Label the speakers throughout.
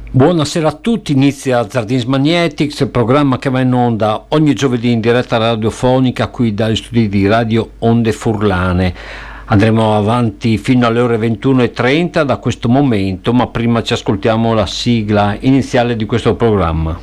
Speaker 1: Buonasera a tutti, inizia Zardins Magnetics, il programma che va in onda ogni giovedì in diretta radiofonica qui dagli studi di Radio Onde Furlane. Andremo avanti fino alle ore 21:30 da questo momento, ma prima ci ascoltiamo la sigla iniziale di questo programma.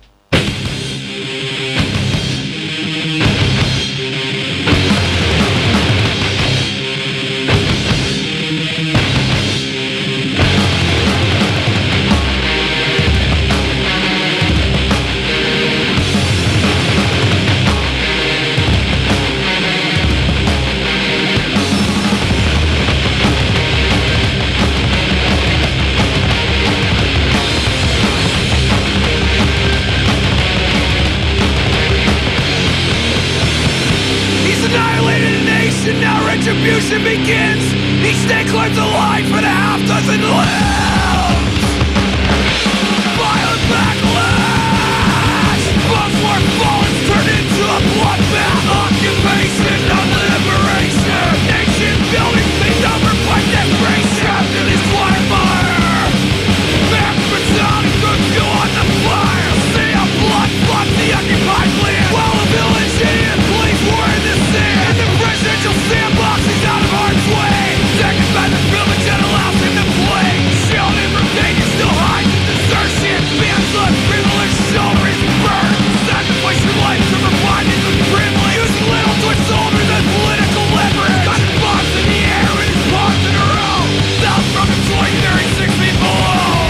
Speaker 2: Retribution begins. Each day climbs a line for the half dozen lives. Violent backlash. Both war fallens turned into a bloodbath. Occupation of liberation. Nation building things over by desperation. Trapped in this quagmire. Back mentality throws fuel on the fire. See a blood flood the occupied land. While a village and police war in the sand. And the presidential sandbox is out of harm's way. Second by the privilege that allows him to play. Shielded from danger, still hides in desertion. Man's left privilege, shoulder is burned. Sacrifice your life to provide his privilege. Using little toy soldiers as political leverage. Got his bombs in the air and his paws in a row. South from the 2036 feet below.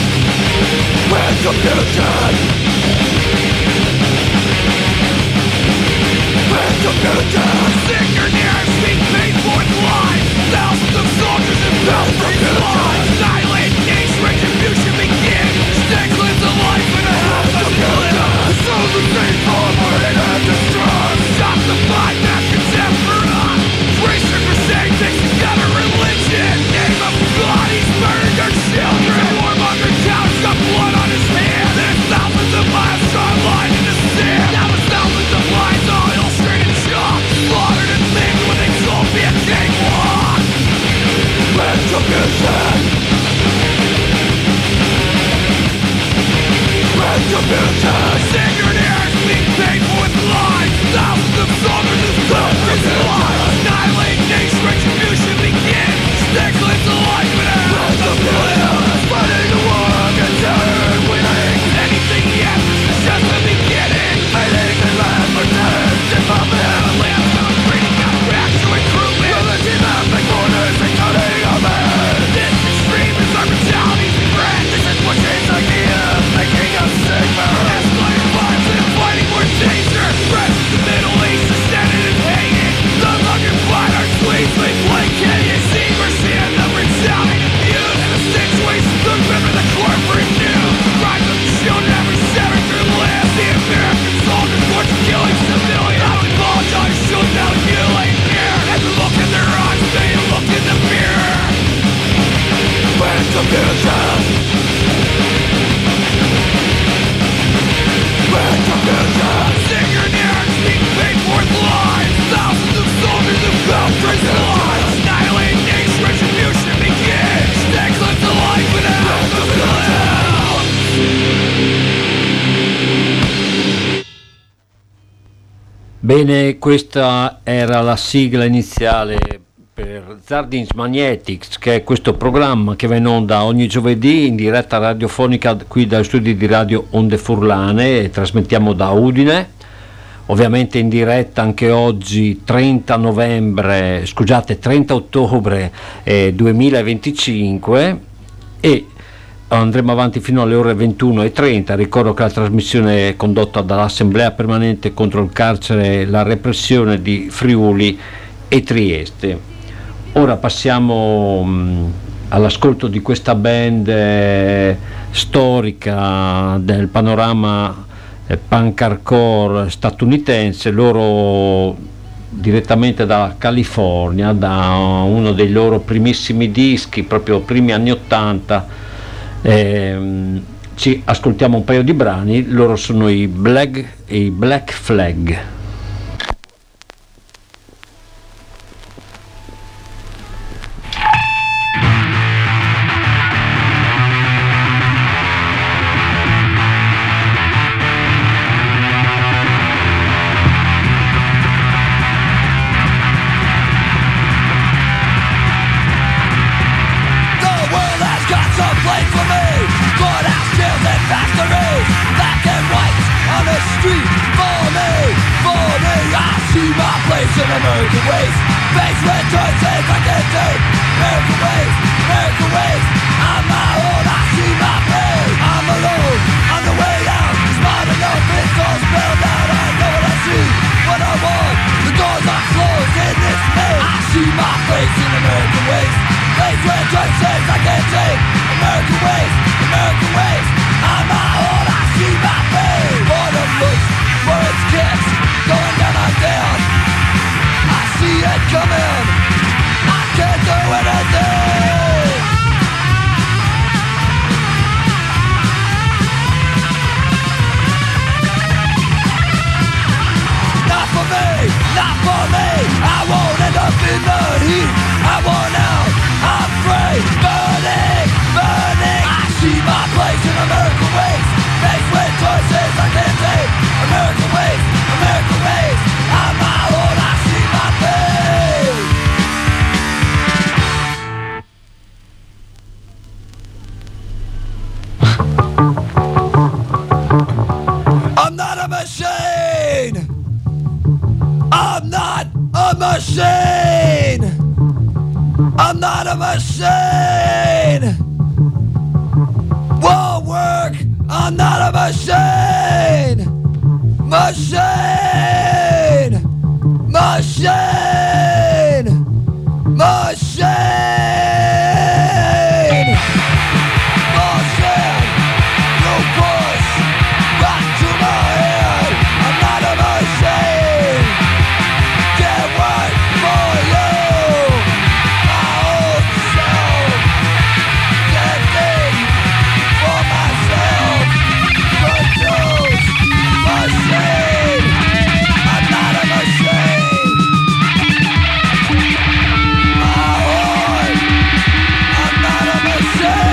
Speaker 2: Retribution. Retribution. Sick or near, speak painful and blind. Thousands of soldiers and thousands of lives. Annihilate nation, retribution begins. Stay cleanse of life and a half dozen lives. Souls of same forward and have distrust. Stop the fight, not contempt for us. Research for saying takes together religion. Name of God, he's murdered their children. Warmonger counts got blood on his hands. There's thousands of miles drawn line in the sand. Now there's thousands of lines all illustrated chalk. Slaughtered and maimed when they told me a cakewalk. Retribution. Retribution. Sacred airs being painful with lies. Thousands of soldiers and soldiers lives. Annihilate nation, retribution begins. Stay cleanse of life and a half of lives. Fighting the war against terror, winning. Anything he asks is just the beginning. Fighting the land for terror, tip up and have a land. Breeding out back to recruitment. Religion out the corners and cutting a man. This extreme is our brutality's brand. This is pushing ideas, making us safer. Escalating violence and fighting more danger. Spread the Middle East is standing and hanging. The hunger fight our sleeves, they placating. See, we're seeing the brutality abused. And the situation, remember the corporate news. Rise of the shield never severed through limbs. The American soldiers forced killing civilians. I would apologize, should now you ain't here. And the look in their eyes, they look in the mirror. Retribution. Retribution. Sing your ears, speak painful with lies. Thousands of soldiers have felt prison lives. Annihilate nation, retribution begins. Stay close to life and out of the lives.
Speaker 1: Bene, questa era la sigla iniziale per Zardins Magnetics, che è questo programma che va in onda ogni giovedì in diretta radiofonica qui dagli studi di Radio Onde Furlane e trasmettiamo da Udine, ovviamente in diretta anche oggi 30 ottobre 2025 e andremo avanti fino alle ore 21:30. Ricordo che la trasmissione è condotta dall'Assemblea Permanente contro il carcere e la repressione di Friuli e Trieste. Ora passiamo all'ascolto di questa band storica del panorama punk hardcore statunitense, loro direttamente da California, da uno dei loro primissimi dischi, proprio primi anni 80. Ci ascoltiamo un paio di brani, loro sono i Black Flag.
Speaker 2: see my place in American ways. Faced with choices I can't take. American ways, American ways. On my own, I see my place. I'm alone, on the way out. Smart enough, it's all spelled out. I know what I see, what I want. The doors are closed in this maze. I see my place in American ways. Faced with choices I can't take. American ways, American ways. On my own, I see my place. Boredom looks for its kiss, going down on down. I see it coming. I can't do anything. Not for me, not for me. I won't end up in the heat. I want out, I'm free. Burning, burning. I see my place in American ways. Faced with choices I can't take. American ways, American ways. On my own, I see my face. I'm not a machine. I'm not a machine. I'm not a machine. Won't work. I'm not a machine. Machine. Machine. Machine. Bullshit. You push right to my head. I'm not a machine. Can't work for you. My own self. Can't think for myself. Produce machine. I'm not a machine. My heart. I'm not a machine.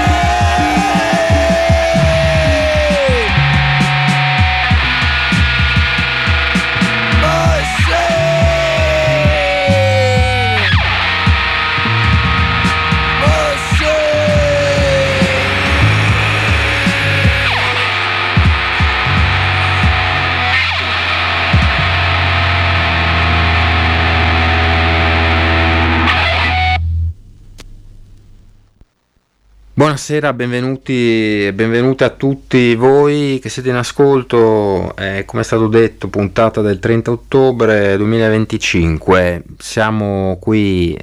Speaker 3: Buonasera, benvenuti e benvenute a tutti voi che siete in ascolto. Come è stato detto, puntata del 30 ottobre 2025. Siamo qui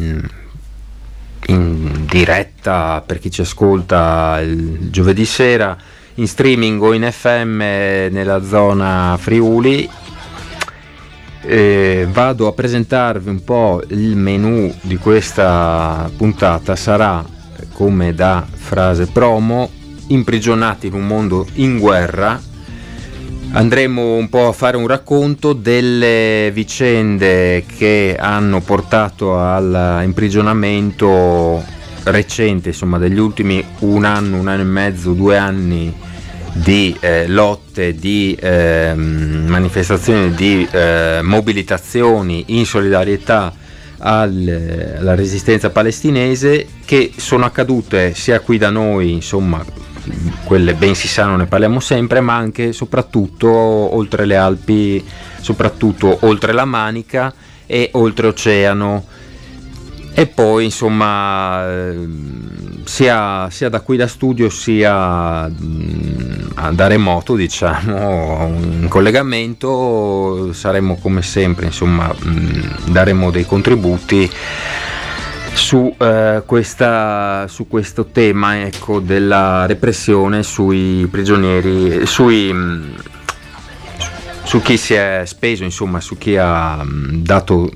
Speaker 3: in diretta per chi ci ascolta il giovedì sera, in streaming o in FM nella zona Friuli. Vado a presentarvi un po' il menù di questa puntata. Sarà, come da frase promo, imprigionati in un mondo in guerra. Andremo un po' a fare un racconto delle vicende che hanno portato all'imprigionamento recente, insomma degli ultimi un anno e mezzo, 2 anni di lotte, di manifestazioni, di mobilitazioni in solidarietà alla resistenza palestinese, che sono accadute sia qui da noi, insomma quelle ben si sa, non ne parliamo sempre, ma anche soprattutto oltre le Alpi, soprattutto oltre la Manica e oltreoceano. E poi insomma sia da qui da studio sia da remoto, diciamo, in collegamento, saremo come sempre, insomma, daremo dei contributi su questo tema, ecco, della repressione sui prigionieri, su chi si è speso, insomma, su chi ha dato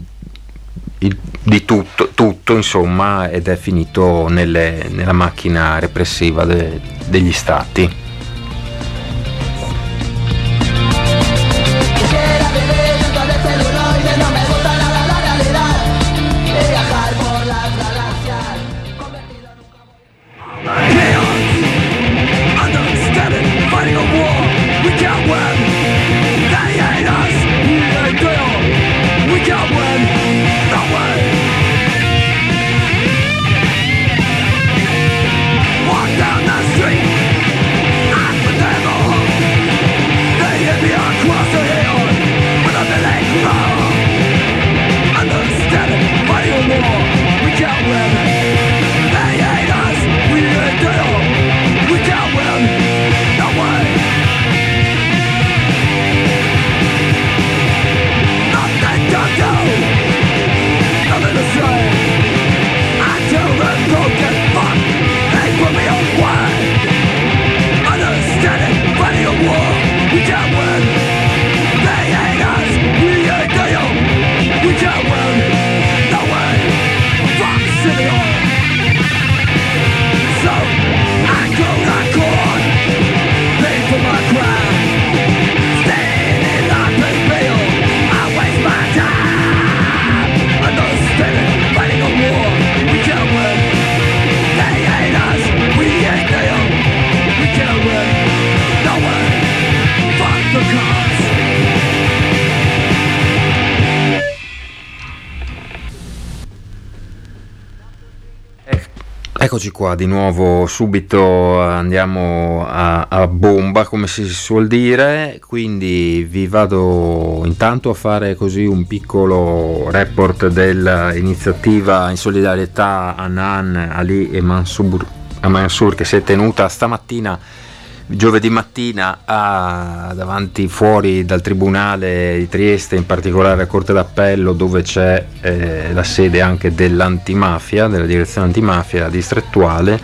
Speaker 3: di tutto, insomma, ed è finito nella macchina repressiva degli stati.
Speaker 2: Walk down the street.
Speaker 3: Eccoci qua di nuovo, subito andiamo a bomba, come si suol dire, quindi vi vado intanto a fare così un piccolo report dell'iniziativa in solidarietà Hanan, Ali e Mansour che si è tenuta stamattina, giovedì mattina, davanti fuori dal Tribunale di Trieste, in particolare a Corte d'Appello, dove c'è la sede anche dell'antimafia, della direzione antimafia distrettuale.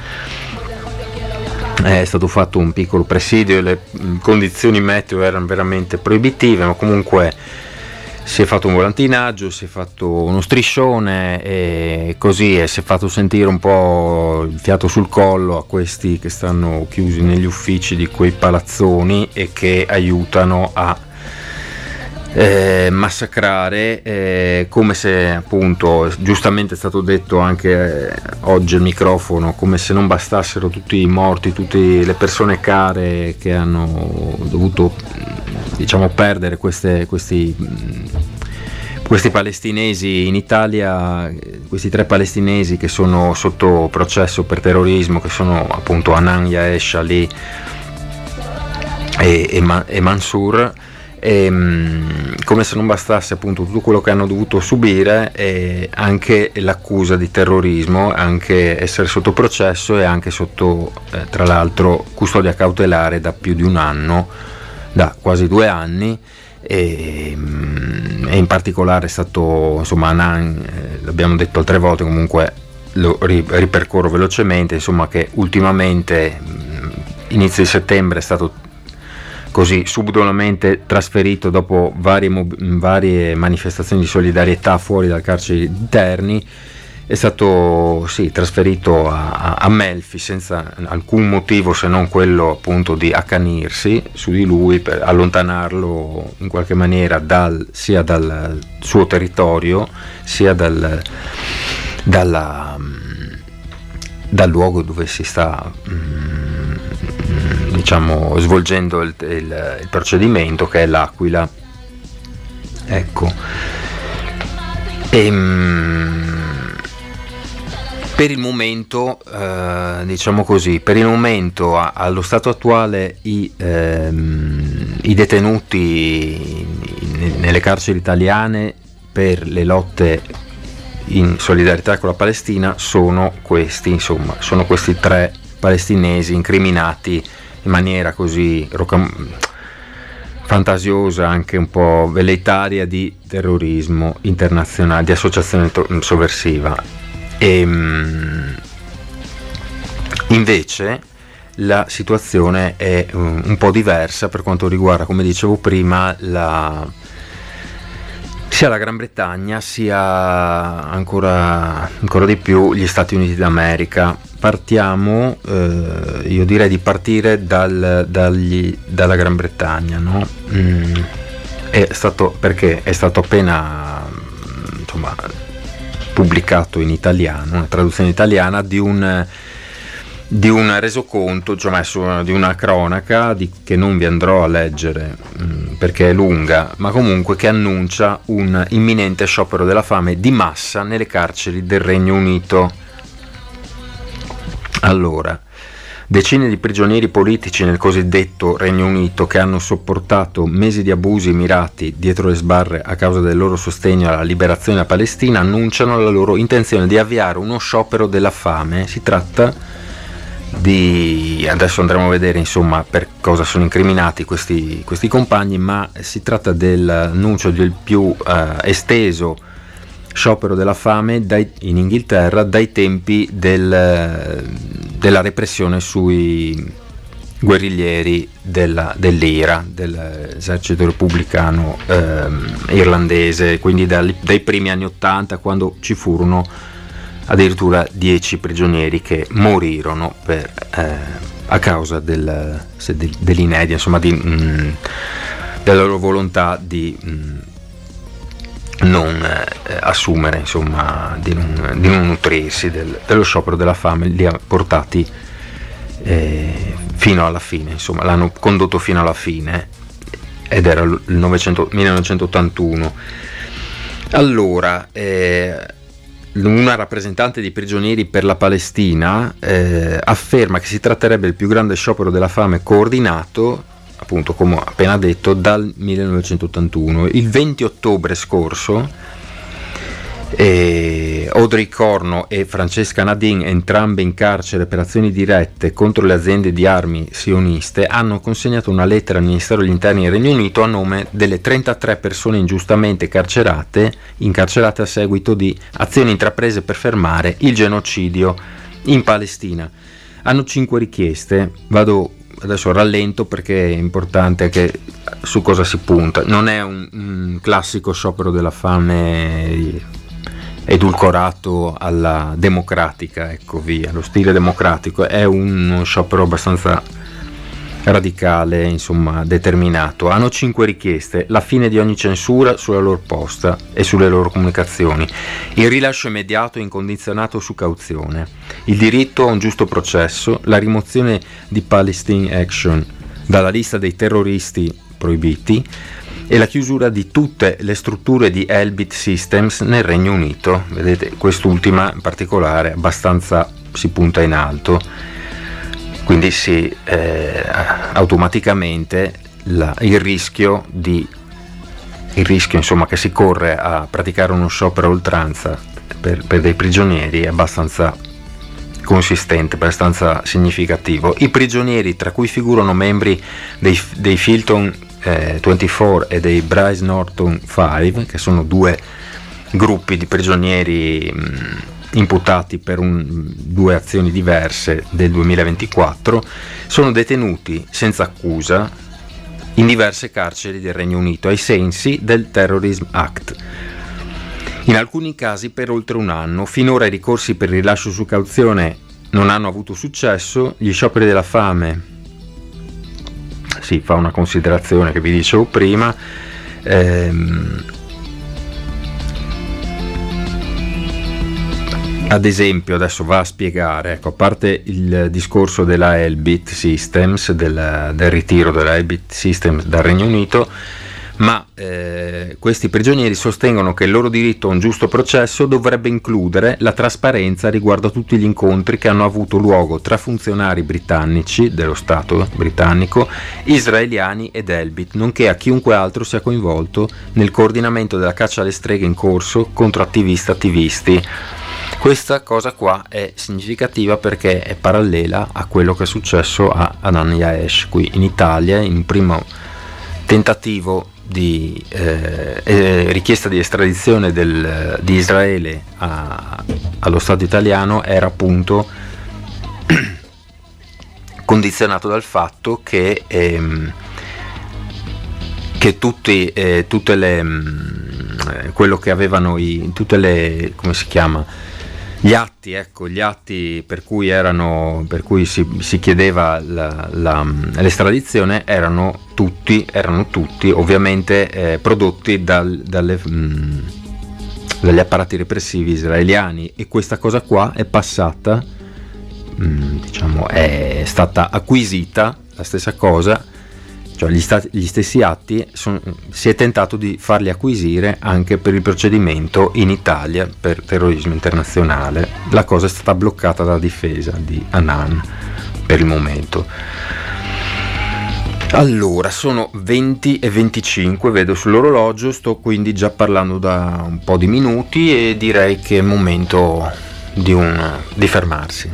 Speaker 3: È stato fatto un piccolo presidio, le condizioni meteo erano veramente proibitive, ma comunque si è fatto un volantinaggio, si è fatto uno striscione e così, e si è fatto sentire un po' il fiato sul collo a questi che stanno chiusi negli uffici di quei palazzoni e che aiutano a massacrare, come se, appunto, giustamente è stato detto anche oggi al microfono, come se non bastassero tutti i morti, tutte le persone care che hanno dovuto, diciamo, perdere questi palestinesi in Italia, questi 3 palestinesi che sono sotto processo per terrorismo, che sono appunto Hanan, Yaesh, Ali e Mansour. Come se non bastasse appunto tutto quello che hanno dovuto subire, e anche l'accusa di terrorismo, anche essere sotto processo e anche sotto tra l'altro custodia cautelare da più di un anno, da quasi 2 anni, e in particolare è stato, insomma, Hanan, l'abbiamo detto altre volte, comunque lo ripercorro velocemente, insomma, che ultimamente inizio di settembre è stato così subdolamente trasferito dopo varie manifestazioni di solidarietà fuori dal carcere di Terni. È stato trasferito a Melfi senza alcun motivo se non quello appunto di accanirsi su di lui, per allontanarlo in qualche maniera sia dal suo territorio, sia dal luogo dove si sta diciamo svolgendo il procedimento, che è l'Aquila. Ecco. Per il momento, diciamo così, per il momento allo stato attuale i detenuti nelle carceri italiane per le lotte in solidarietà con la Palestina sono questi 3 palestinesi incriminati in maniera così fantasiosa, anche un po' velleitaria, di terrorismo internazionale, di associazione sovversiva. Invece la situazione è un po' diversa per quanto riguarda, come dicevo prima, sia la Gran Bretagna sia ancora di più gli Stati Uniti d'America. Partiamo, io direi di partire dalla Gran Bretagna, no? Perché è stato appena, insomma, pubblicato in italiano, una traduzione italiana di un resoconto, cioè di una cronaca che non vi andrò a leggere perché è lunga, ma comunque che annuncia un imminente sciopero della fame di massa nelle carceri del Regno Unito. Allora, decine di prigionieri politici nel cosiddetto Regno Unito, che hanno sopportato mesi di abusi mirati dietro le sbarre a causa del loro sostegno alla liberazione della Palestina, annunciano la loro intenzione di avviare uno sciopero della fame. Si tratta adesso andremo a vedere, insomma, per cosa sono incriminati questi compagni, ma si tratta dell'annuncio del più esteso sciopero della fame in Inghilterra dai tempi della repressione sui guerriglieri dell'IRA, dell'esercito repubblicano irlandese, quindi dai primi anni '80, quando ci furono addirittura 10 prigionieri che morirono a causa dell'inedia, insomma, della loro volontà di non assumere, insomma, di non nutrirsi. Dello sciopero della fame li ha portati fino alla fine, insomma, l'hanno condotto fino alla fine, ed era il 1981. Allora, una rappresentante di Prigionieri per la Palestina afferma che si tratterebbe del più grande sciopero della fame coordinato, appunto come ho appena detto, dal 1981. Il 20 ottobre scorso Audrey Corno e Francesca Nadin, entrambe in carcere per azioni dirette contro le aziende di armi sioniste, hanno consegnato una lettera al Ministero degli Interni del Regno Unito a nome delle 33 persone ingiustamente incarcerate a seguito di azioni intraprese per fermare il genocidio in Palestina. Hanno 5 richieste, adesso rallento perché è importante che su cosa si punta. Non è un classico sciopero della fame edulcorato alla democratica, ecco via, lo stile democratico. È uno sciopero abbastanza radicale, insomma determinato. Hanno 5 richieste: la fine di ogni censura sulla loro posta e sulle loro comunicazioni, il rilascio immediato e incondizionato su cauzione, il diritto a un giusto processo, la rimozione di Palestine Action dalla lista dei terroristi proibiti e la chiusura di tutte le strutture di Elbit Systems nel Regno Unito. Vedete, quest'ultima in particolare abbastanza si punta in alto, quindi automaticamente il rischio insomma che si corre a praticare uno sciopero a oltranza per dei prigionieri è abbastanza consistente, abbastanza significativo. I prigionieri, tra cui figurano membri dei Filton 24 e dei Bryce Norton 5, che sono 2 gruppi di prigionieri imputati per 2 azioni diverse del 2024, sono detenuti senza accusa in diverse carceri del Regno Unito ai sensi del Terrorism Act. In alcuni casi per oltre un anno. Finora i ricorsi per il rilascio su cauzione non hanno avuto successo. Gli scioperi della fame, si fa una considerazione che vi dicevo prima, ad esempio adesso va a spiegare, ecco, a parte il discorso della Elbit Systems, del ritiro della Elbit Systems dal Regno Unito, ma questi prigionieri sostengono che il loro diritto a un giusto processo dovrebbe includere la trasparenza riguardo a tutti gli incontri che hanno avuto luogo tra funzionari britannici dello Stato britannico, israeliani ed Elbit, nonché a chiunque altro sia coinvolto nel coordinamento della caccia alle streghe in corso contro attivisti. Questa cosa qua è significativa perché è parallela a quello che è successo a Hanan Yaesh qui in Italia. In un primo tentativo di richiesta di estradizione di Israele allo Stato italiano era appunto condizionato dal fatto che tutte le quello che avevano tutte le, come si chiama, gli atti per cui si chiedeva l'estradizione erano tutti ovviamente prodotti dagli apparati repressivi israeliani, e questa cosa qua è passata, diciamo, è stata acquisita, la stessa cosa, cioè gli stessi atti si è tentato di farli acquisire anche per il procedimento in Italia per terrorismo internazionale. La cosa è stata bloccata dalla difesa di Hanan per il momento. Allora, sono 20:25, vedo sull'orologio, sto quindi già parlando da un po' di minuti e direi che è momento di fermarsi.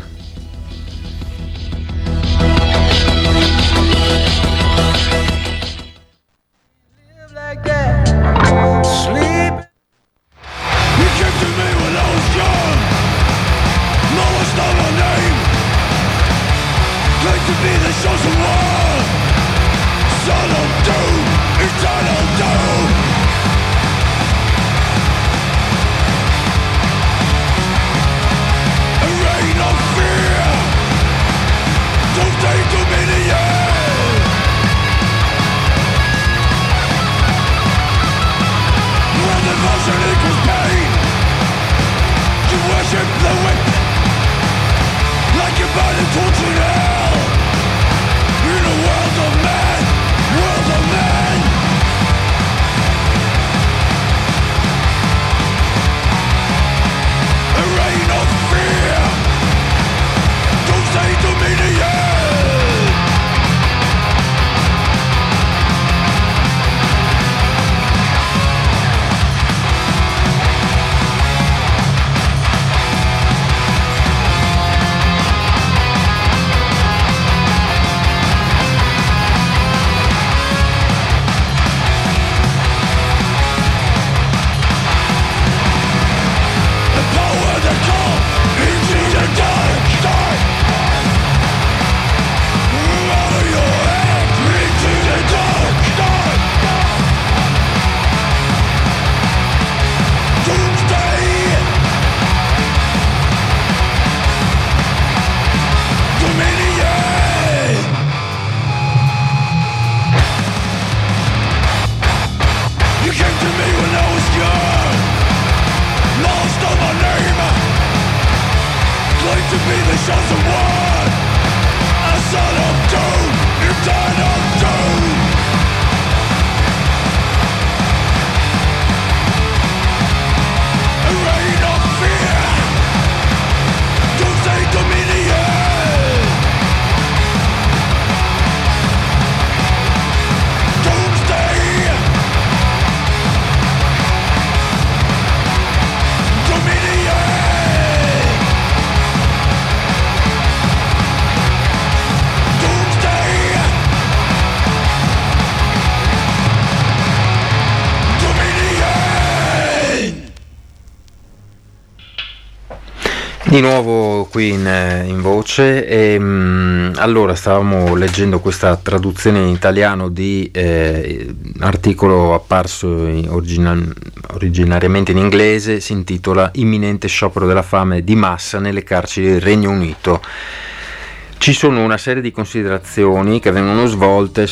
Speaker 3: Di nuovo qui in voce allora stavamo leggendo questa traduzione in italiano di articolo apparso originariamente in inglese, si intitola Imminente sciopero della fame di massa nelle carceri del Regno Unito. Ci sono una serie di considerazioni che vengono svolte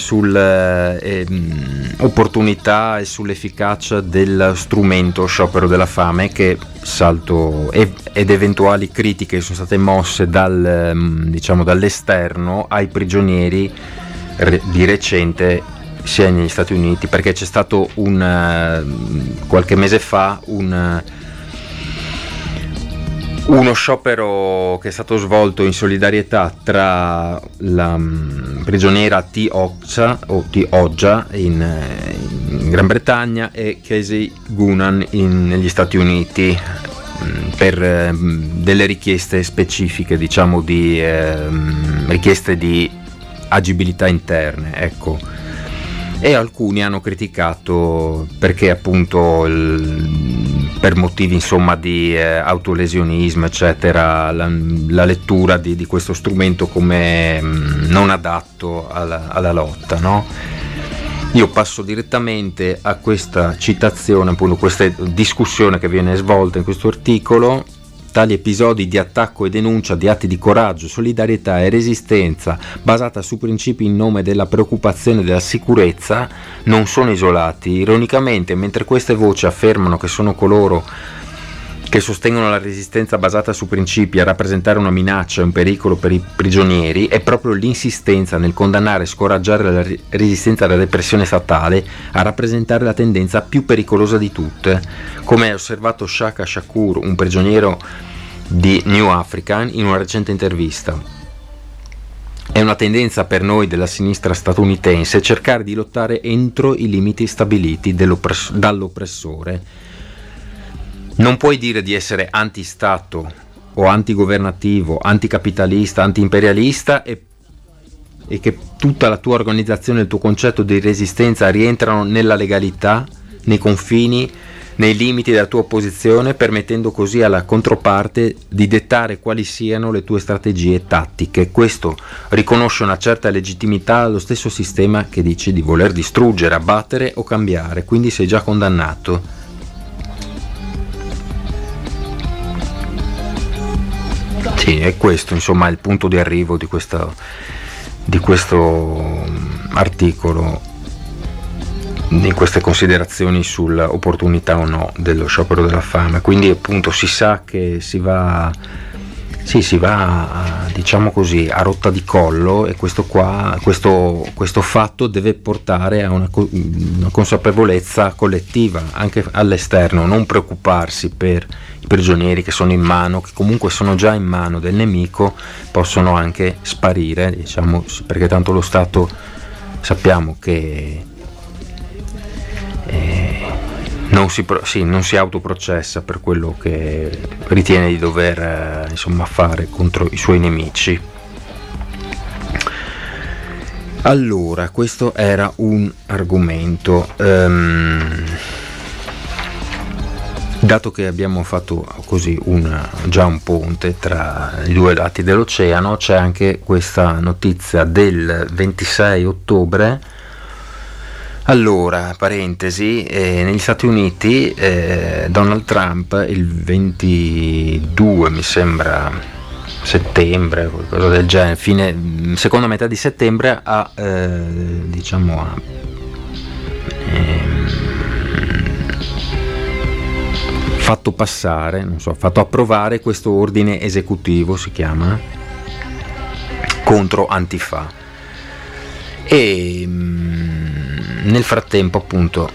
Speaker 3: sull'opportunità e sull'efficacia dello strumento sciopero della fame, che salto ed eventuali critiche sono state mosse dall'esterno ai prigionieri di recente sia negli Stati Uniti, perché c'è stato qualche mese fa uno sciopero che è stato svolto in solidarietà tra la prigioniera T. Oggia in Gran Bretagna e Casey Goonan negli Stati Uniti, per delle richieste specifiche, diciamo di richieste di agibilità interne, ecco. E alcuni hanno criticato perché appunto per motivi insomma di autolesionismo eccetera la lettura di questo strumento come non adatto alla lotta, no? Io passo direttamente a questa citazione, appunto questa discussione che viene svolta in questo articolo. Tali episodi di attacco e denuncia di atti di coraggio, solidarietà e resistenza basata su principi in nome della preoccupazione della sicurezza non sono isolati. Ironicamente, mentre queste voci affermano che sono coloro che sostengono la resistenza basata su principi a rappresentare una minaccia e un pericolo per i prigionieri, è proprio l'insistenza nel condannare e scoraggiare la resistenza alla repressione statale a rappresentare la tendenza più pericolosa di tutte, come ha osservato Shaka Shakur, un prigioniero di New African, in una recente intervista. È una tendenza per noi della sinistra statunitense cercare di lottare entro i limiti stabiliti dall'oppressore. Non puoi dire di essere anti-stato o antigovernativo, anticapitalista, anti-imperialista e che tutta la tua organizzazione e il tuo concetto di resistenza rientrano nella legalità, nei confini, nei limiti della tua opposizione, permettendo così alla controparte di dettare quali siano le tue strategie tattiche. Questo riconosce una certa legittimità allo stesso sistema che dici di voler distruggere, abbattere o cambiare, quindi sei già condannato. Sì, è questo insomma il punto di arrivo di questo articolo, di queste considerazioni sull'opportunità o no dello sciopero della fame. Quindi appunto si sa che si va diciamo così a rotta di collo, e questo fatto deve portare a una consapevolezza collettiva anche all'esterno, non preoccuparsi per i prigionieri che sono in mano, che comunque sono già in mano del nemico, possono anche sparire, diciamo, perché tanto lo Stato sappiamo che non si autoprocessa per quello che ritiene di dover fare contro i suoi nemici. Allora, questo era un argomento. Dato che abbiamo fatto così già un ponte tra i due lati dell'oceano, c'è anche questa notizia del 26 ottobre. Allora, parentesi, negli Stati Uniti Donald Trump il 22, mi sembra, settembre, qualcosa del genere, seconda metà di settembre ha fatto passare, fatto approvare questo ordine esecutivo, si chiama, contro Antifa. E nel frattempo appunto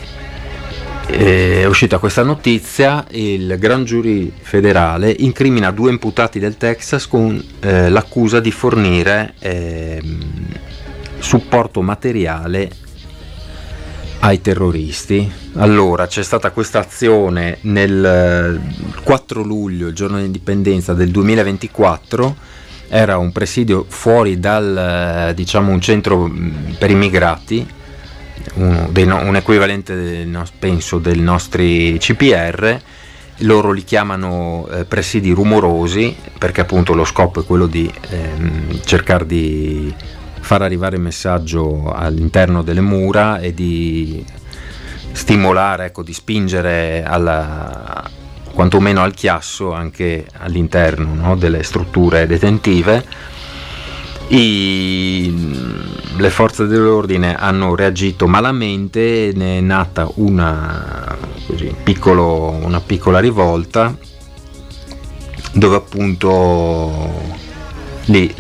Speaker 3: è uscita questa notizia: il Grand Jury federale incrimina 2 imputati del Texas con l'accusa di fornire supporto materiale ai terroristi. Allora, c'è stata questa azione nel 4 luglio, il giorno dell'indipendenza del 2024. Era un presidio fuori dal un centro per immigrati, un equivalente penso dei nostri CPR, loro li chiamano presidi rumorosi, perché appunto lo scopo è quello di cercare di far arrivare il messaggio all'interno delle mura e di stimolare, ecco, di spingere quantomeno al chiasso anche all'interno, no, delle strutture detentive. Le forze dell'ordine hanno reagito malamente, ne è nata una piccola rivolta, dove appunto lì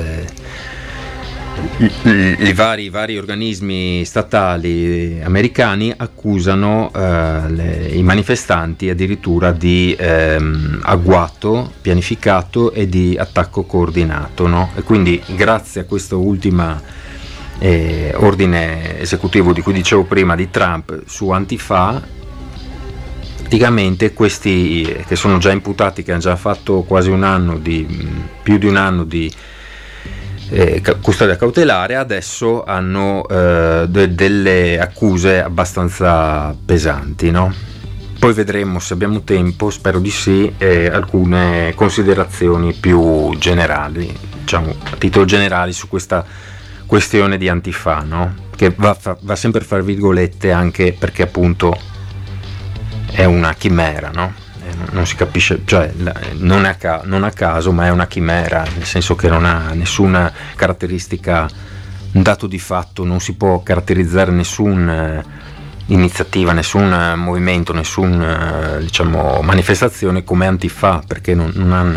Speaker 3: i vari organismi statali americani accusano i manifestanti addirittura di agguato pianificato e di attacco coordinato, no? E quindi grazie a questo ultimo ordine esecutivo di cui dicevo prima di Trump su Antifa, praticamente questi che sono già imputati, che hanno già fatto quasi più di un anno di custodia cautelare, adesso hanno delle accuse abbastanza pesanti, no? Poi vedremo, se abbiamo tempo, spero di sì, alcune considerazioni più generali, diciamo a titolo generale, su questa questione di Antifa, no? Che va sempre a fare virgolette, anche perché appunto è una chimera, no? Non si capisce, cioè non a caso, ma è una chimera, nel senso che non ha nessuna caratteristica, un dato di fatto, non si può caratterizzare nessuna iniziativa, nessun movimento, nessuna diciamo manifestazione come Antifa, perché non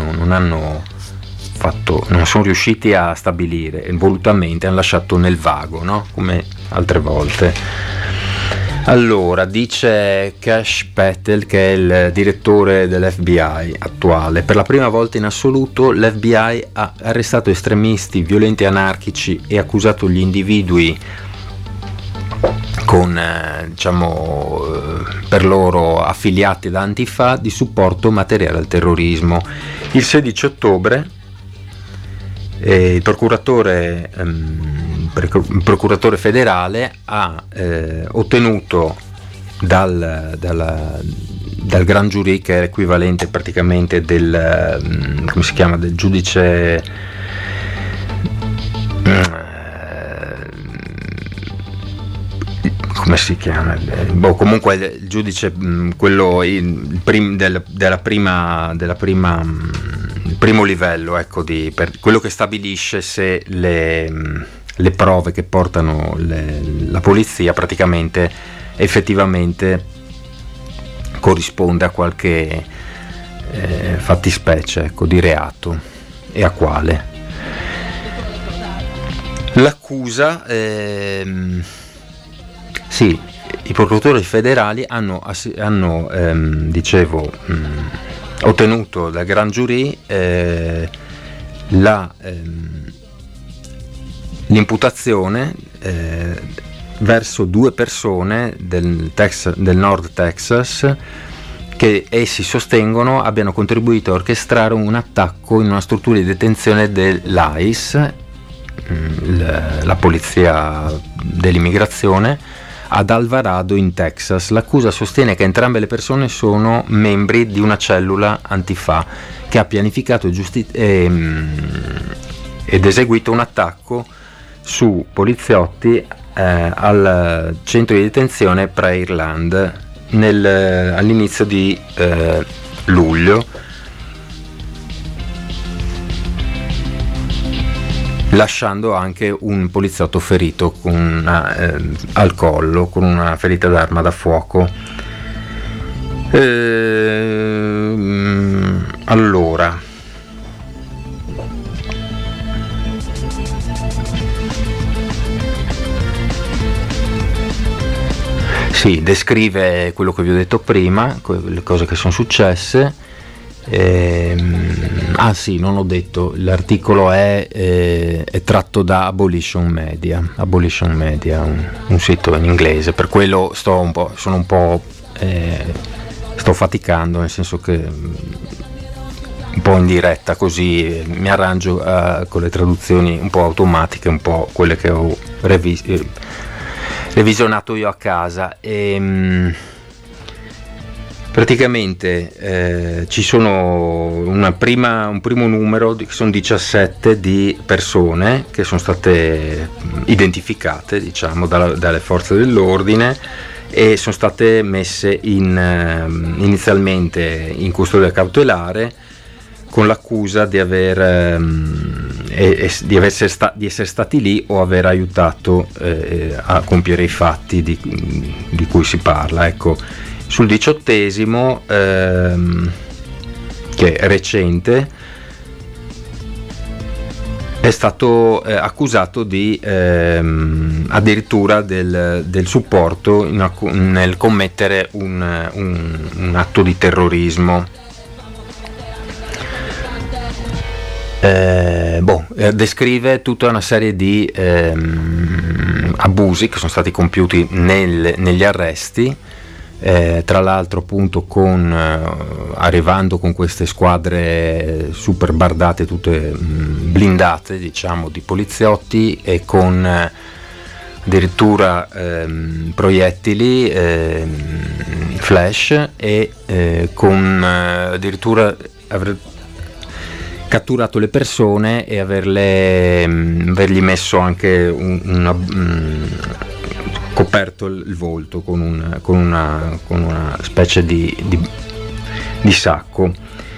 Speaker 3: sono riusciti a stabilire, e volutamente hanno lasciato nel vago, no? Come altre volte. Allora, dice Kash Patel, che è il direttore dell'FBI attuale: per la prima volta in assoluto l'FBI ha arrestato estremisti violenti e anarchici e accusato gli individui con per loro affiliati ad Antifa di supporto materiale al terrorismo. Il 16 ottobre il procuratore federale ha ottenuto dal Grand Jury, che è l'equivalente praticamente del come si chiama, del giudice come si chiama, comunque il giudice quello della prima il primo livello, ecco, per quello che stabilisce se le prove che portano la polizia praticamente effettivamente corrisponde a qualche fattispecie, ecco, di reato, e a quale. L'accusa sì, i procuratori federali hanno ottenuto dal Grand Jury l'imputazione verso due persone del Nord Texas, che essi sostengono abbiano contribuito a orchestrare un attacco in una struttura di detenzione dell'ICE, la polizia dell'immigrazione, ad Alvarado in Texas. L'accusa sostiene che entrambe le persone sono membri di una cellula Antifa che ha pianificato ed eseguito un attacco su poliziotti al centro di detenzione Prairland all'inizio di luglio, lasciando anche un poliziotto ferito al collo con una ferita d'arma da fuoco. Allora, sì, descrive quello che vi ho detto prima, le cose che sono successe. Sì, non ho detto, l'articolo è tratto da Abolition Media, un sito in inglese, per quello sto faticando, nel senso che un po' in diretta, così mi arrangio con le traduzioni un po' automatiche, un po' quelle che ho revisionato io a casa. Praticamente ci sono un primo numero, che sono 17 di persone che sono state identificate, diciamo, dalle forze dell'ordine, e sono state messe inizialmente in custodia cautelare con l'accusa di essere stati lì o aver aiutato a compiere i fatti di cui si parla. Ecco, sul 18esimo, che è recente, è stato accusato di addirittura del supporto nel commettere un atto di terrorismo. Descrive tutta una serie di abusi che sono stati compiuti negli arresti, tra l'altro appunto arrivando con queste squadre super bardate, tutte blindate, diciamo, di poliziotti, e con addirittura proiettili flash, e con addirittura aver catturato le persone e avergli messo anche coperto il volto con una specie di sacco.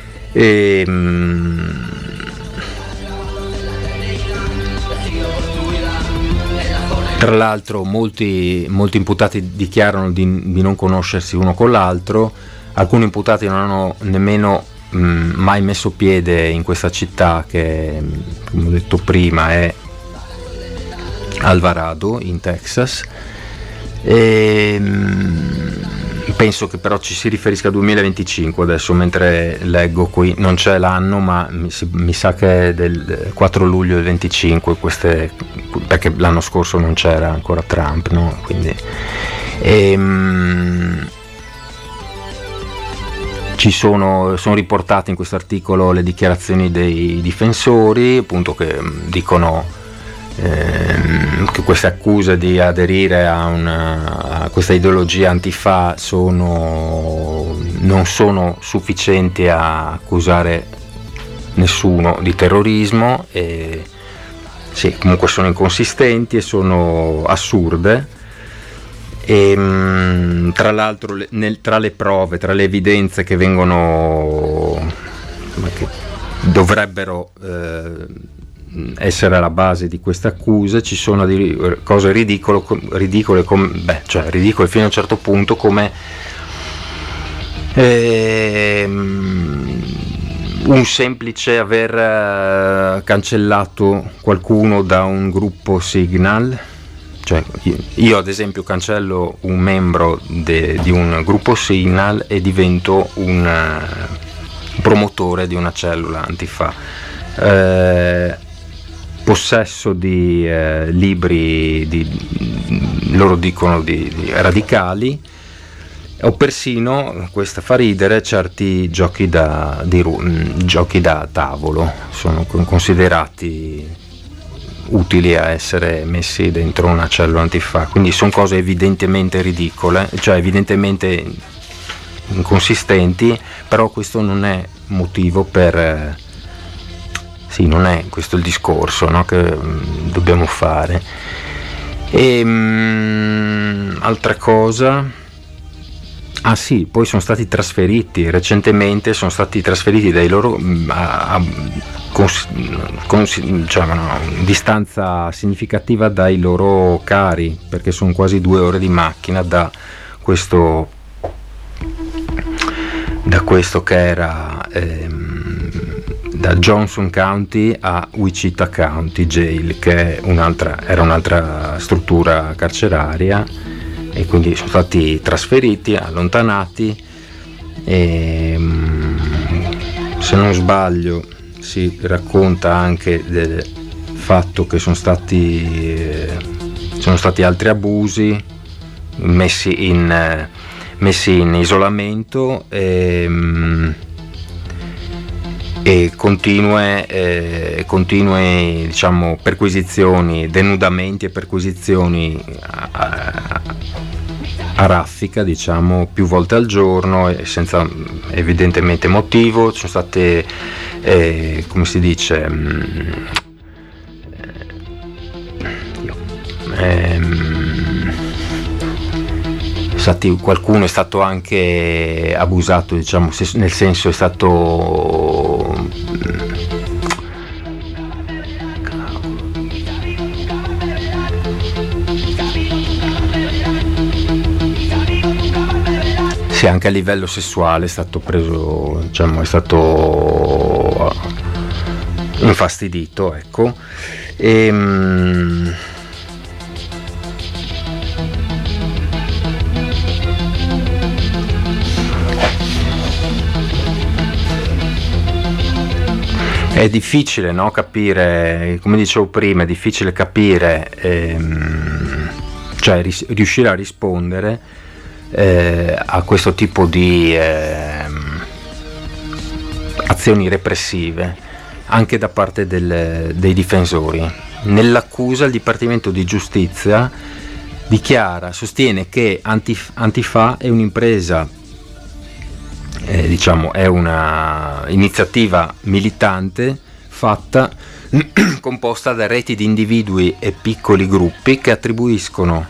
Speaker 3: Tra l'altro molti imputati dichiarano di non conoscersi uno con l'altro. Alcuni imputati non hanno nemmeno mai messo piede in questa città, che, come ho detto prima, è Alvarado in Texas. Penso che però ci si riferisca al 2025 adesso, mentre leggo qui non c'è l'anno, ma mi sa che è del 4 luglio del 25, perché l'anno scorso non c'era ancora Trump, no? Quindi sono riportate in questo articolo le dichiarazioni dei difensori, appunto, che dicono che queste accuse di aderire a questa ideologia antifa non sono sufficienti a accusare nessuno di terrorismo, e sì, comunque sono inconsistenti e sono assurde. E tra l'altro tra le prove, tra le evidenze che dovrebbero essere alla base di queste accuse, ci sono cose ridicole fino a un certo punto, come un semplice aver cancellato qualcuno da un gruppo Signal. Cioè, io ad esempio cancello un membro di un gruppo Signal e divento un promotore di una cellula antifa. Possesso di libri loro dicono di radicali, o persino, questa fa ridere, certi giochi da tavolo sono considerati utili a essere messi dentro una cellula antifa. Quindi sono cose evidentemente ridicole, cioè evidentemente inconsistenti, però questo non è motivo per non è questo il discorso, no, che dobbiamo fare. Altra cosa, poi sono stati trasferiti recentemente, dai loro cioè una distanza significativa dai loro cari, perché sono quasi 2 ore di macchina da questo che era da Johnson County a Wichita County Jail, che era un'altra struttura carceraria, e quindi sono stati trasferiti, allontanati, e se non sbaglio si racconta anche del fatto che sono stati altri abusi, messi in isolamento, e continue diciamo perquisizioni, denudamenti e perquisizioni a raffica, diciamo, più volte al giorno e senza evidentemente motivo. Ci sono state, come si dice, qualcuno è stato anche abusato, diciamo, nel senso è stato sì, anche a livello sessuale è stato preso, diciamo, è stato infastidito, ecco. È difficile, no, capire, come dicevo prima, è difficile capire, cioè riuscire a rispondere a questo tipo di azioni repressive anche da parte dei difensori. Nell'accusa il Dipartimento di Giustizia sostiene che Antifa è un'impresa, diciamo, è una iniziativa militante fatta composta da reti di individui e piccoli gruppi che attribuiscono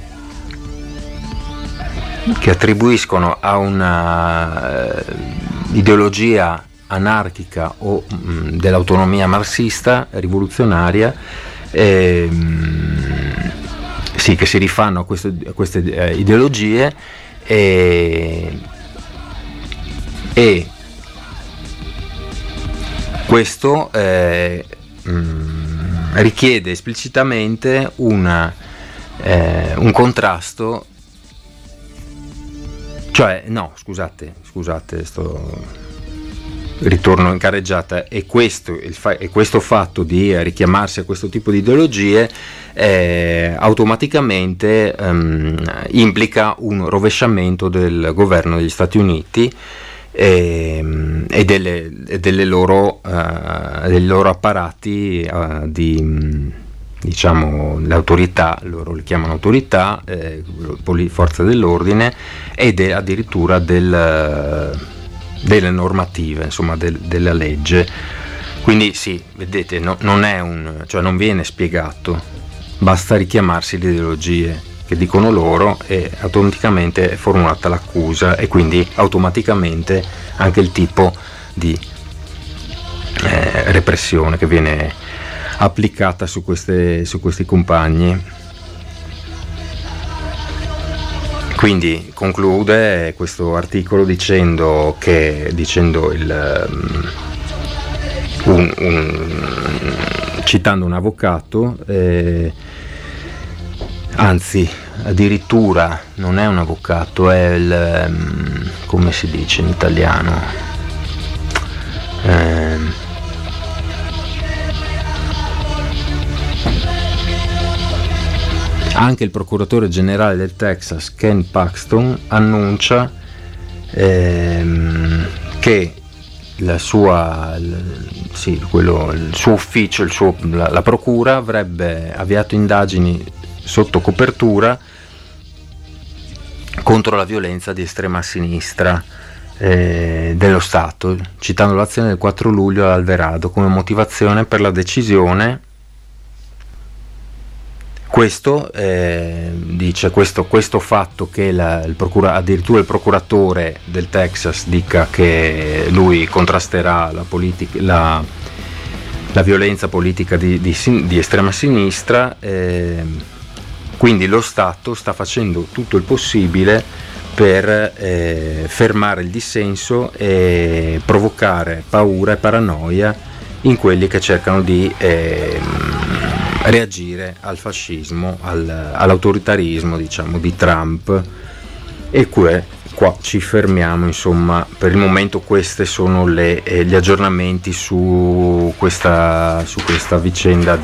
Speaker 3: a una ideologia anarchica o dell'autonomia marxista rivoluzionaria, sì, che si rifanno a queste ideologie e questo richiede esplicitamente un contrasto, cioè no, scusate, ritorno in carreggiata, e questo fatto di richiamarsi a questo tipo di ideologie automaticamente implica un rovesciamento del governo degli Stati Uniti e dei loro apparati di, diciamo, l'autorità, loro li chiamano autorità, forze dell'ordine, ed addirittura delle normative, insomma, della legge. Quindi sì, vedete, non viene spiegato, basta richiamarsi le ideologie che dicono loro e automaticamente è formulata l'accusa, e quindi automaticamente anche il tipo di repressione che viene applicata su questi compagni. Quindi conclude questo articolo dicendo citando un avvocato, anzi addirittura non è un avvocato, è come si dice in italiano, anche il procuratore generale del Texas, Ken Paxton, annuncia che il suo ufficio, la procura avrebbe avviato indagini sotto copertura contro la violenza di estrema sinistra dello Stato, citando l'azione del 4 luglio ad Alvarado come motivazione per la decisione. Questo dice questo fatto che addirittura il procuratore del Texas dica che lui contrasterà la violenza politica di estrema sinistra, quindi lo Stato sta facendo tutto il possibile per fermare il dissenso e provocare paura e paranoia in quelli che cercano di reagire al fascismo, all'autoritarismo, diciamo, di Trump. E qua ci fermiamo, insomma. Per il momento questi sono gli aggiornamenti su questa vicenda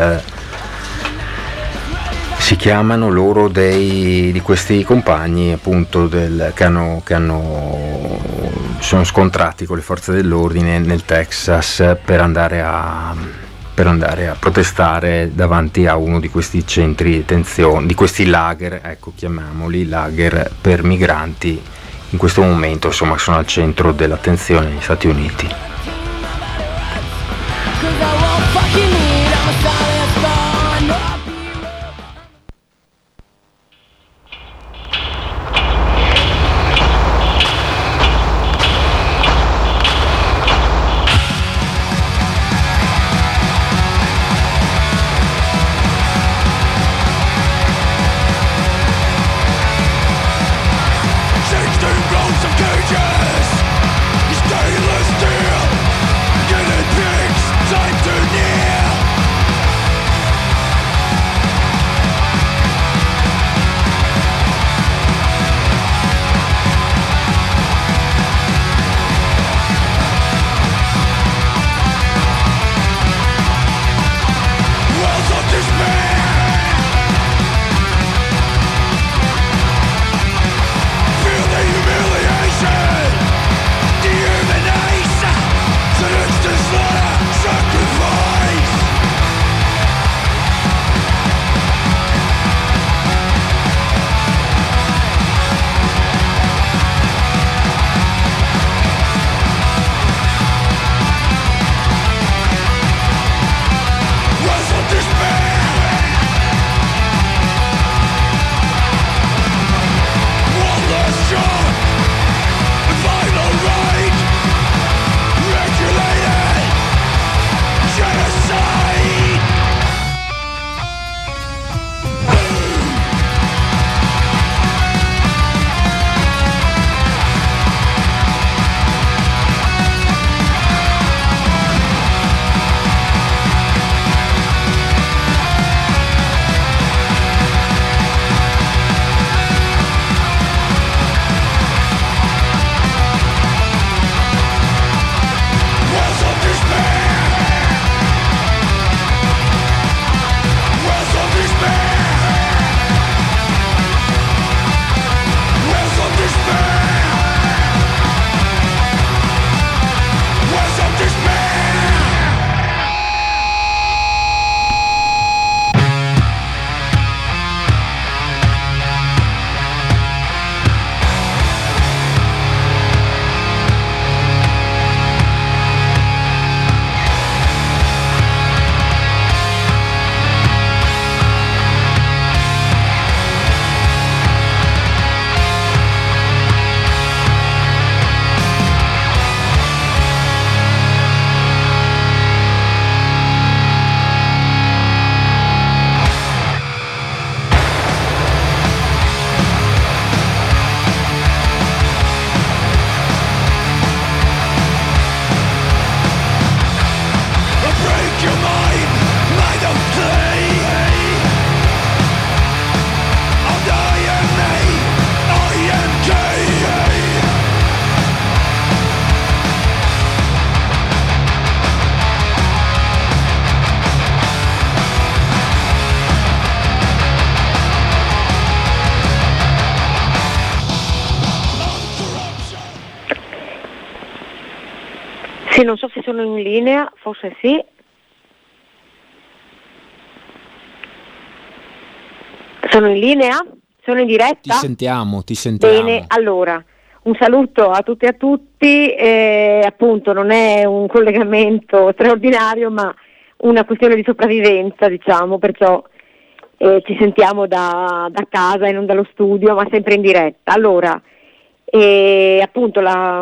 Speaker 3: si chiamano loro di questi compagni, appunto, che sono scontrati con le forze dell'ordine nel Texas per per andare a protestare davanti a uno di questi centri di detenzione, di questi lager, ecco, chiamiamoli lager per migranti. In questo momento, insomma, sono al centro dell'attenzione negli Stati Uniti.
Speaker 4: Sì, non so se sono in linea, forse sì. Sono in linea? Sono in diretta?
Speaker 3: Ti sentiamo.
Speaker 4: Bene, allora, un saluto a tutti e a tutti, appunto non è un collegamento straordinario, ma una questione di sopravvivenza, diciamo, perciò ci sentiamo da casa e non dallo studio, ma sempre in diretta. Allora, appunto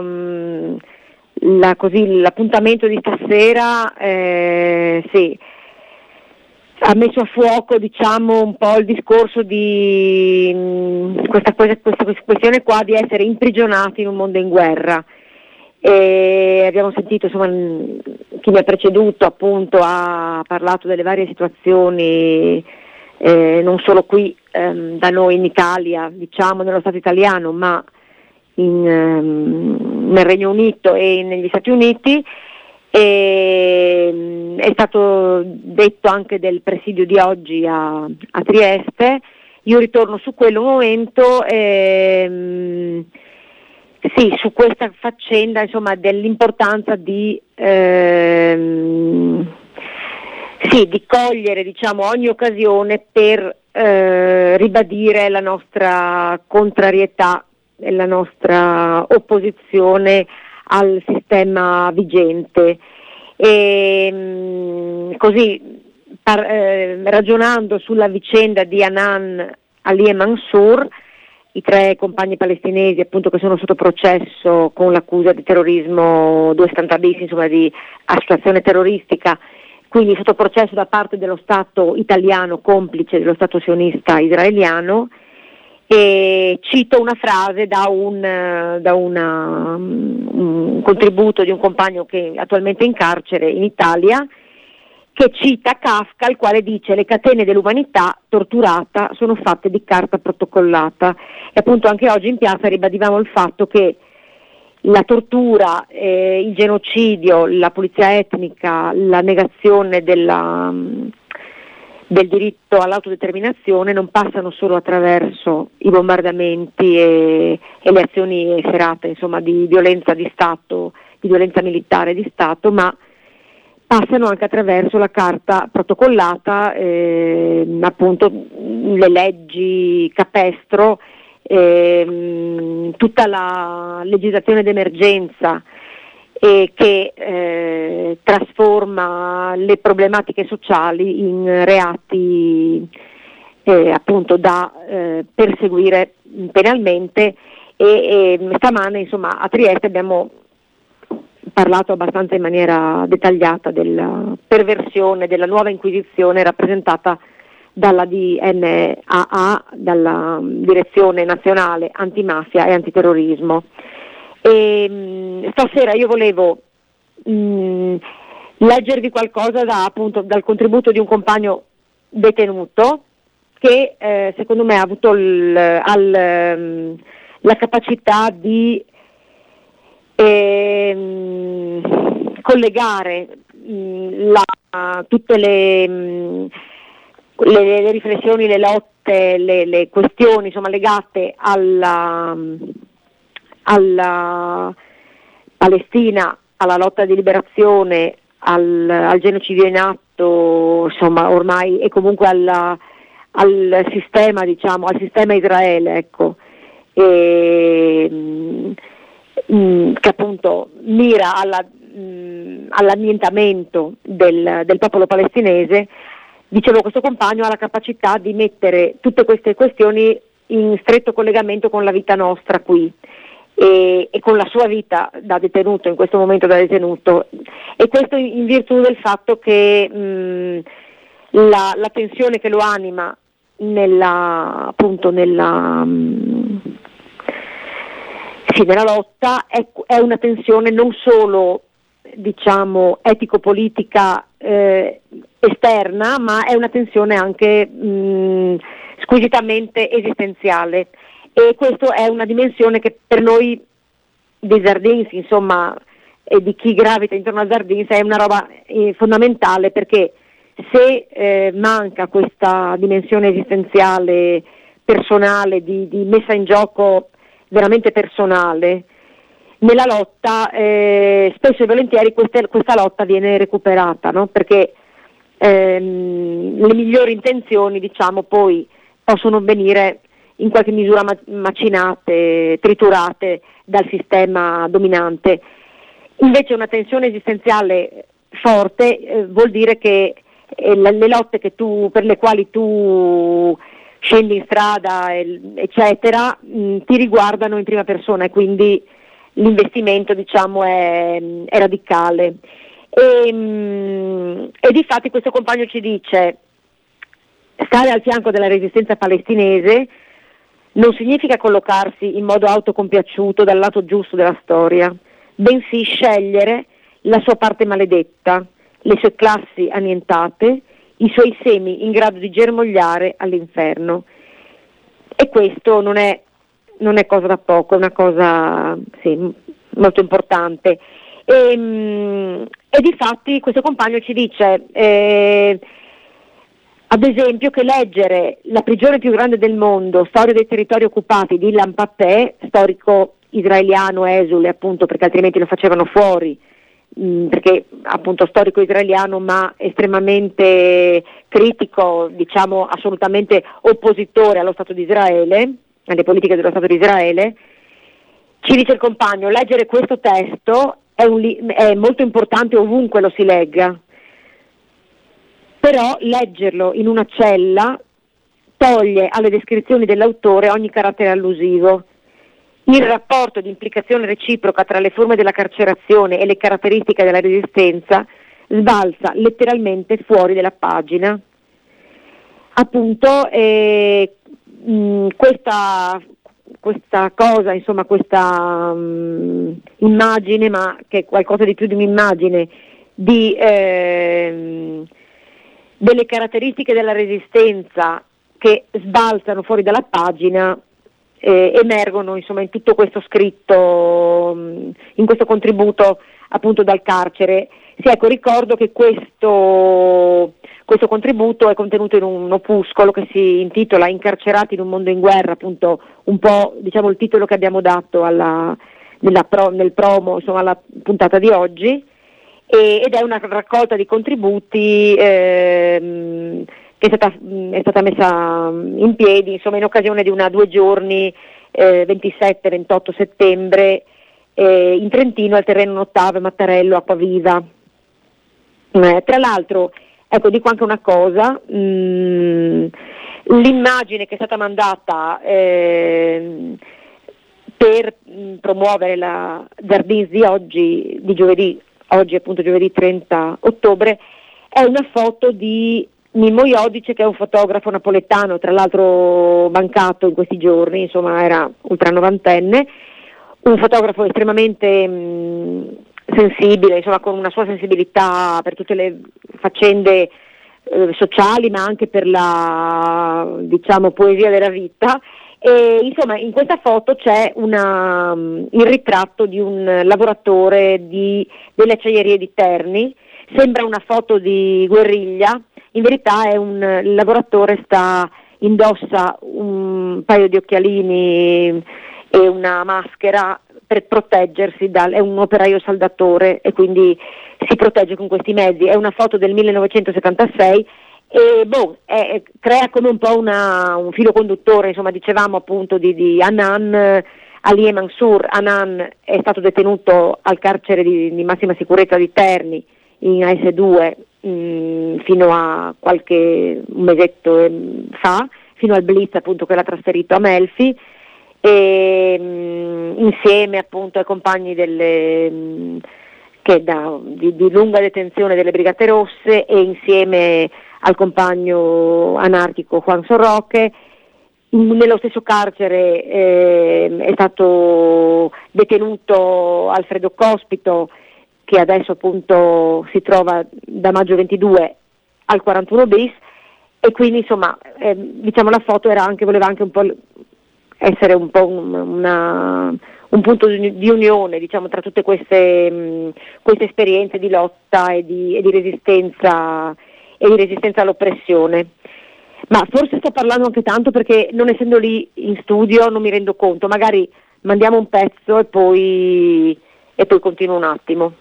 Speaker 4: l'appuntamento di stasera sì, ha messo a fuoco, diciamo, un po' il discorso di questa questione qua di essere imprigionati in un mondo in guerra. E abbiamo sentito, insomma, chi mi ha preceduto appunto ha parlato delle varie situazioni, non solo qui da noi in Italia, diciamo nello Stato italiano, ma nel Regno Unito e negli Stati Uniti. E è stato detto anche del presidio di oggi a Trieste. Io ritorno su quello un momento, sì, su questa faccenda, insomma, dell'importanza di sì, di cogliere, diciamo, ogni occasione per ribadire la nostra contrarietà e la nostra opposizione al sistema vigente. E così ragionando sulla vicenda di Hanan, Ali e Mansour, i 3 compagni palestinesi appunto che sono sotto processo con l'accusa di terrorismo 270 bis, insomma di associazione terroristica, quindi sotto processo da parte dello Stato italiano, complice dello Stato sionista israeliano. E cito una frase da un contributo di un compagno che è attualmente in carcere in Italia, che cita Kafka, il quale dice: le catene dell'umanità torturata sono fatte di carta protocollata. E appunto anche oggi in piazza ribadivamo il fatto che la tortura, il genocidio, la pulizia etnica, la negazione del diritto all'autodeterminazione non passano solo attraverso i bombardamenti e le azioni efferate, insomma, di violenza di Stato, di violenza militare di Stato, ma passano anche attraverso la carta protocollata, appunto le leggi capestro, tutta la legislazione d'emergenza che trasforma le problematiche sociali in reati appunto da perseguire penalmente e stamane, insomma, a Trieste abbiamo parlato abbastanza in maniera dettagliata della perversione della nuova Inquisizione rappresentata dalla DNAA, dalla Direzione Nazionale Antimafia e Antiterrorismo. E stasera io volevo leggervi qualcosa appunto dal contributo di un compagno detenuto che secondo me ha avuto la capacità di collegare tutte le riflessioni, le lotte, le questioni, insomma, legate alla Palestina, alla lotta di liberazione, al genocidio in atto, insomma, ormai, e comunque al sistema, diciamo, al sistema Israele, ecco, che appunto mira all'annientamento del popolo palestinese. Dicevo, questo compagno ha la capacità di mettere tutte queste questioni in stretto collegamento con la vita nostra qui e con la sua vita da detenuto, in questo momento da detenuto, e questo in virtù del fatto che la tensione che lo anima nella lotta è una tensione non solo, diciamo, etico-politica esterna, ma è una tensione anche squisitamente esistenziale, e questa è una dimensione che per noi dei Zardinsi, insomma, e di chi gravita intorno a Zardinsi, è una roba fondamentale, perché se manca questa dimensione esistenziale, personale, di messa in gioco veramente personale nella lotta, spesso e volentieri questa lotta viene recuperata, no? Perché le migliori intenzioni, diciamo, poi possono venire in qualche misura macinate, triturate dal sistema dominante. Invece una tensione esistenziale forte vuol dire che le lotte per le quali tu scendi in strada, eccetera, ti riguardano in prima persona, e quindi l'investimento, diciamo, è radicale. E difatti questo compagno ci dice: stare al fianco della resistenza palestinese non significa collocarsi in modo autocompiaciuto dal lato giusto della storia, bensì scegliere la sua parte maledetta, le sue classi annientate, i suoi semi in grado di germogliare all'inferno. E questo non è cosa da poco, è una cosa, sì, molto importante. E difatti questo compagno ci dice, ad esempio, che leggere La prigione più grande del mondo, storia dei territori occupati di Ilan Pappé, storico israeliano esule, appunto, perché altrimenti lo facevano fuori perché appunto storico israeliano ma estremamente critico, diciamo assolutamente oppositore allo Stato di Israele, alle politiche dello Stato di Israele, ci dice il compagno: leggere questo testo è molto importante ovunque lo si legga, però leggerlo in una cella toglie alle descrizioni dell'autore ogni carattere allusivo. Il rapporto di implicazione reciproca tra le forme della carcerazione e le caratteristiche della resistenza sbalza letteralmente fuori dalla pagina. Appunto questa cosa, insomma questa immagine, ma che è qualcosa di più di un'immagine, delle caratteristiche della resistenza che sbalzano fuori dalla pagina, emergono insomma in tutto questo scritto, in questo contributo appunto dal carcere. Sì, ecco, ricordo che questo contributo è contenuto in un opuscolo che si intitola Incarcerati in un mondo in guerra, appunto un po' diciamo il titolo che abbiamo dato nel promo, insomma, alla puntata di oggi, ed è una raccolta di contributi che è stata messa in piedi, insomma, in occasione di 2 giorni, 27-28 settembre, in Trentino al Terreno Nottave, Mattarello, Acquaviva. Tra l'altro, ecco, dico anche una cosa, l'immagine che è stata mandata per promuovere la Zardins di oggi appunto giovedì 30 ottobre, è una foto di Mimmo Iodice, che è un fotografo napoletano, tra l'altro mancato in questi giorni, insomma era ultranovantenne, un fotografo estremamente sensibile, insomma con una sua sensibilità per tutte le faccende sociali, ma anche per la, diciamo, poesia della vita. E insomma in questa foto c'è il ritratto di un lavoratore delle acciaierie di Terni. Sembra una foto di guerriglia, in verità è il lavoratore indossa un paio di occhialini e una maschera per proteggersi è un operaio saldatore e quindi si protegge con questi mezzi. È una foto del 1976 e crea come un po' un filo conduttore, insomma, dicevamo appunto di Hanan, Ali Mansour. Hanan è stato detenuto al carcere di massima sicurezza di Terni in AS2 fino a un mesetto fa, fino al Blitz appunto che l'ha trasferito a Melfi, e insieme appunto ai compagni di lunga detenzione delle Brigate Rosse e insieme al compagno anarchico Juan Sorroque. Nello stesso carcere è stato detenuto Alfredo Cospito, che adesso appunto si trova da maggio 22 al 41 bis, e quindi insomma diciamo la foto voleva anche un po' essere un po' un punto di unione, diciamo, tra tutte queste esperienze di lotta e di resistenza all'oppressione. Ma forse sto parlando anche tanto perché non essendo lì in studio non mi rendo conto, magari mandiamo un pezzo e poi continuo un attimo.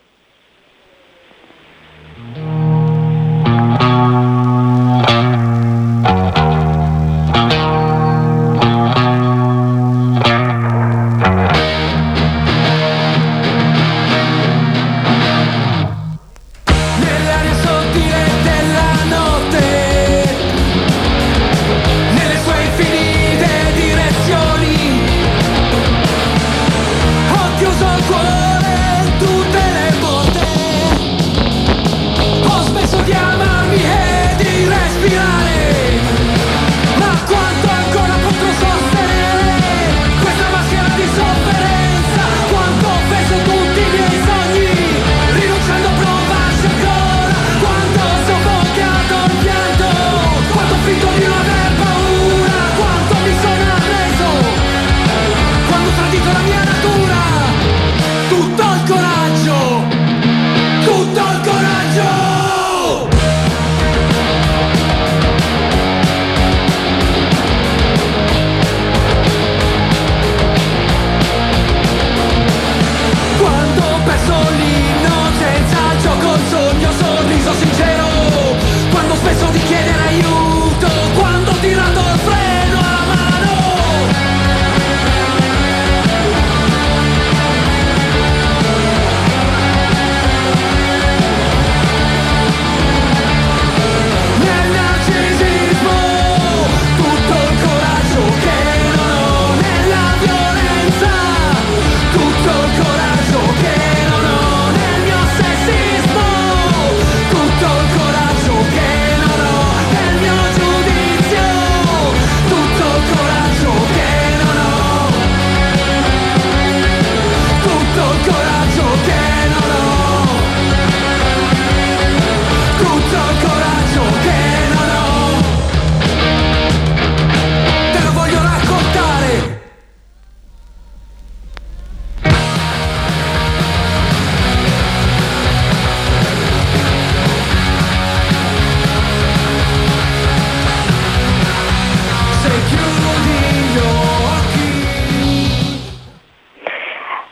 Speaker 2: Chiuso il cuore, tutte le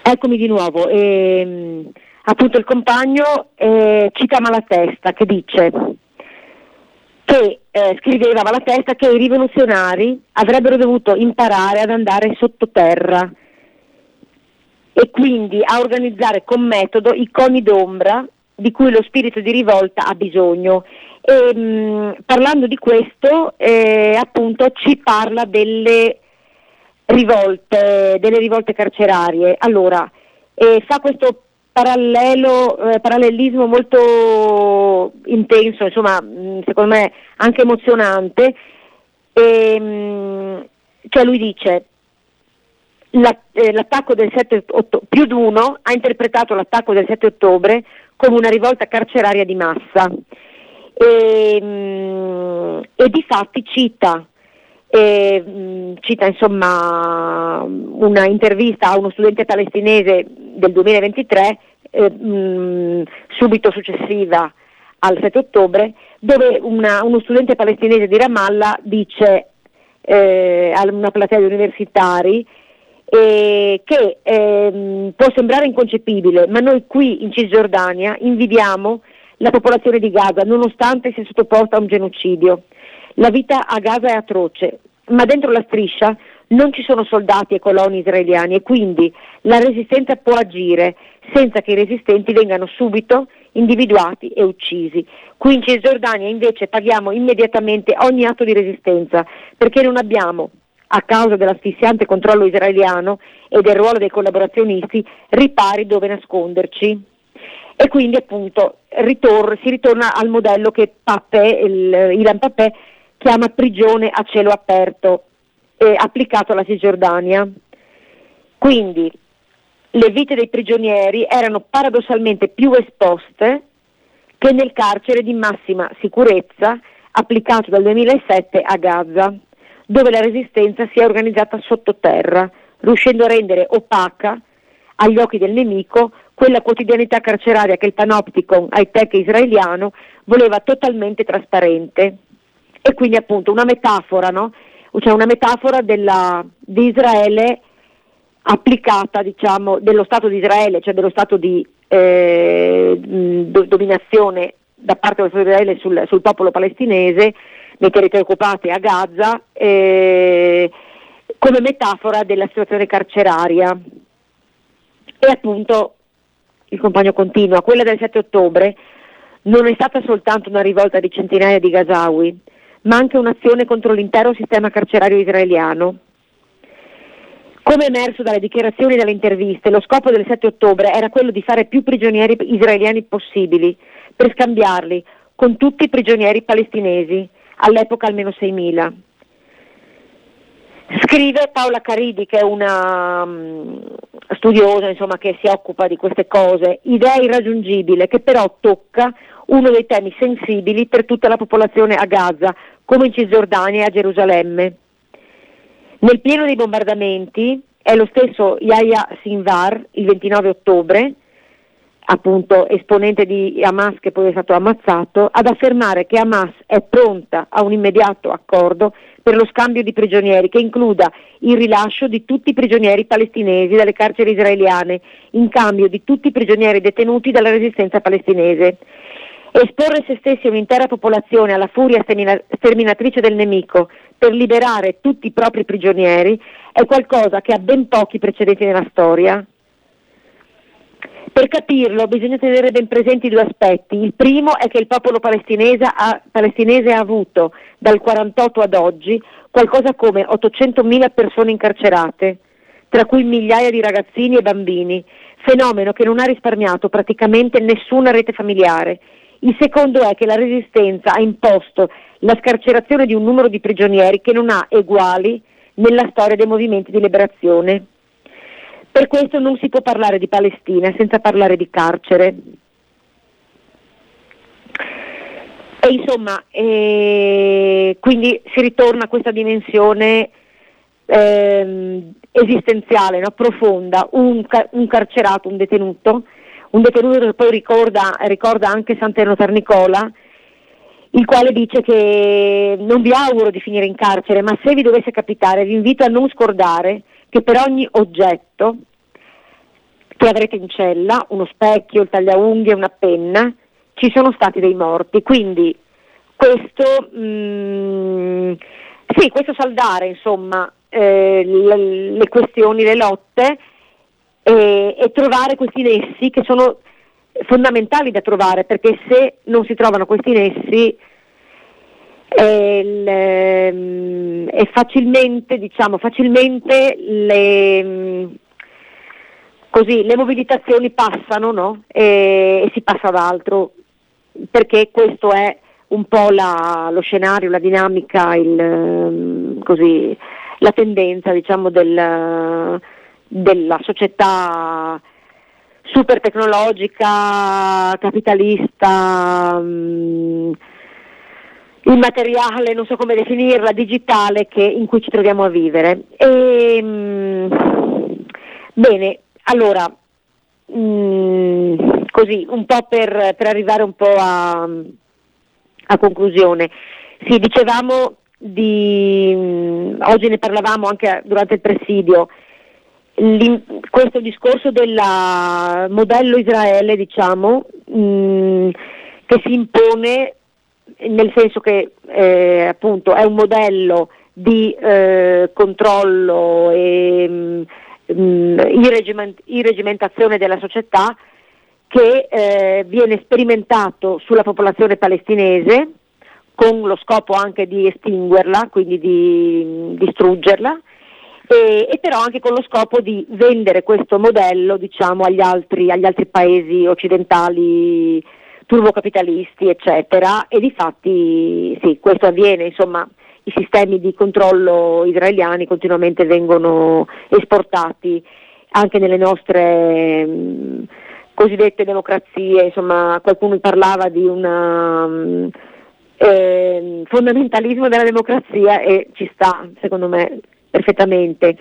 Speaker 4: Eccomi di nuovo. Appunto il compagno cita Malatesta, che dice che scriveva Malatesta che i rivoluzionari avrebbero dovuto imparare ad andare sottoterra e quindi a organizzare con metodo i coni d'ombra di cui lo spirito di rivolta ha bisogno. E parlando di questo, appunto ci parla delle rivolte carcerarie. Allora, fa questo parallelismo molto intenso, insomma, secondo me anche emozionante, cioè lui dice l'attacco del 7 ottobre, più di uno ha interpretato l'attacco del 7 ottobre come una rivolta carceraria di massa e difatti cita insomma una intervista a uno studente palestinese del 2023 subito successiva al 7 ottobre, dove uno studente palestinese di Ramallah dice a una platea di universitari che può sembrare inconcepibile, ma noi qui in Cisgiordania invidiamo la popolazione di Gaza nonostante sia sottoposta a un genocidio. La vita a Gaza è atroce, ma dentro la striscia non ci sono soldati e coloni israeliani e quindi la resistenza può agire senza che i resistenti vengano subito individuati e uccisi. Qui in Cisgiordania invece paghiamo immediatamente ogni atto di resistenza perché non abbiamo, a causa dell'asfissiante controllo israeliano e del ruolo dei collaborazionisti, ripari dove nasconderci. E quindi appunto si ritorna al modello che Ilan Pappé chiama prigione a cielo aperto, applicato alla Cisgiordania. Quindi le vite dei prigionieri erano paradossalmente più esposte che nel carcere di massima sicurezza applicato dal 2007 a Gaza, dove la resistenza si è organizzata sottoterra, riuscendo a rendere opaca agli occhi del nemico quella quotidianità carceraria che il panopticon high-tech israeliano voleva totalmente trasparente. E quindi appunto una metafora, no? Cioè una metafora di Israele applicata, diciamo, dello Stato di Israele, cioè dello Stato di dominazione da parte dello Stato di Israele sul popolo palestinese, nei territori occupati a Gaza, come metafora della situazione carceraria. E appunto il compagno continua, quella del 7 ottobre non è stata soltanto una rivolta di centinaia di gazawi, ma anche un'azione contro l'intero sistema carcerario israeliano. Come emerso dalle dichiarazioni e dalle interviste, lo scopo del 7 ottobre era quello di fare più prigionieri israeliani possibili, per scambiarli con tutti i prigionieri palestinesi, all'epoca almeno 6.000. Scrive Paola Caridi, che è una studiosa, insomma, che si occupa di queste cose, idea irraggiungibile che però tocca uno dei temi sensibili per tutta la popolazione a Gaza, come in Cisgiordania e a Gerusalemme. Nel pieno dei bombardamenti è lo stesso Yahya Sinwar, il 29 ottobre, appunto esponente di Hamas che poi è stato ammazzato, ad affermare che Hamas è pronta a un immediato accordo per lo scambio di prigionieri che includa il rilascio di tutti i prigionieri palestinesi dalle carceri israeliane in cambio di tutti i prigionieri detenuti dalla resistenza palestinese. Esporre se stessi e un'intera popolazione alla furia sterminatrice del nemico per liberare tutti i propri prigionieri è qualcosa che ha ben pochi precedenti nella storia. Per capirlo bisogna tenere ben presenti due aspetti. Il primo è che il popolo palestinese ha avuto dal 48 ad oggi qualcosa come 800.000 persone incarcerate, tra cui migliaia di ragazzini e bambini, fenomeno che non ha risparmiato praticamente nessuna rete familiare. Il secondo è che la resistenza ha imposto la scarcerazione di un numero di prigionieri che non ha eguali nella storia dei movimenti di liberazione. Per questo non si può parlare di Palestina senza parlare di carcere. E insomma, quindi si ritorna a questa dimensione esistenziale, no? Profonda, un carcerato, un detenuto che poi ricorda anche Sant'Erno Tarnicola, il quale dice che non vi auguro di finire in carcere, ma se vi dovesse capitare vi invito a non scordare che per ogni oggetto che avrete in cella, uno specchio, il tagliaunghie, una penna, ci sono stati dei morti, quindi questo questo saldare insomma le questioni, le lotte e trovare questi nessi che sono fondamentali da trovare, perché se non si trovano questi nessi è facilmente le mobilitazioni passano, no? E si passa ad altro, perché questo è un po' lo scenario, la dinamica, la tendenza, diciamo, della società super tecnologica, capitalista, immateriale, non so come definirla, digitale, in cui ci troviamo a vivere. Bene, allora, così, un po' per arrivare un po' a conclusione. Sì, dicevamo oggi ne parlavamo anche durante il presidio, questo discorso del modello Israele, diciamo, che si impone, nel senso che appunto è un modello di controllo e irregimentazione della società che viene sperimentato sulla popolazione palestinese con lo scopo anche di estinguerla, quindi di distruggerla, e però anche con lo scopo di vendere questo modello, diciamo, agli altri paesi occidentali turbocapitalisti, eccetera, e difatti sì, questo avviene, insomma, i sistemi di controllo israeliani continuamente vengono esportati anche nelle nostre cosiddette democrazie, insomma, qualcuno parlava di un fondamentalismo della democrazia e ci sta, secondo me, perfettamente.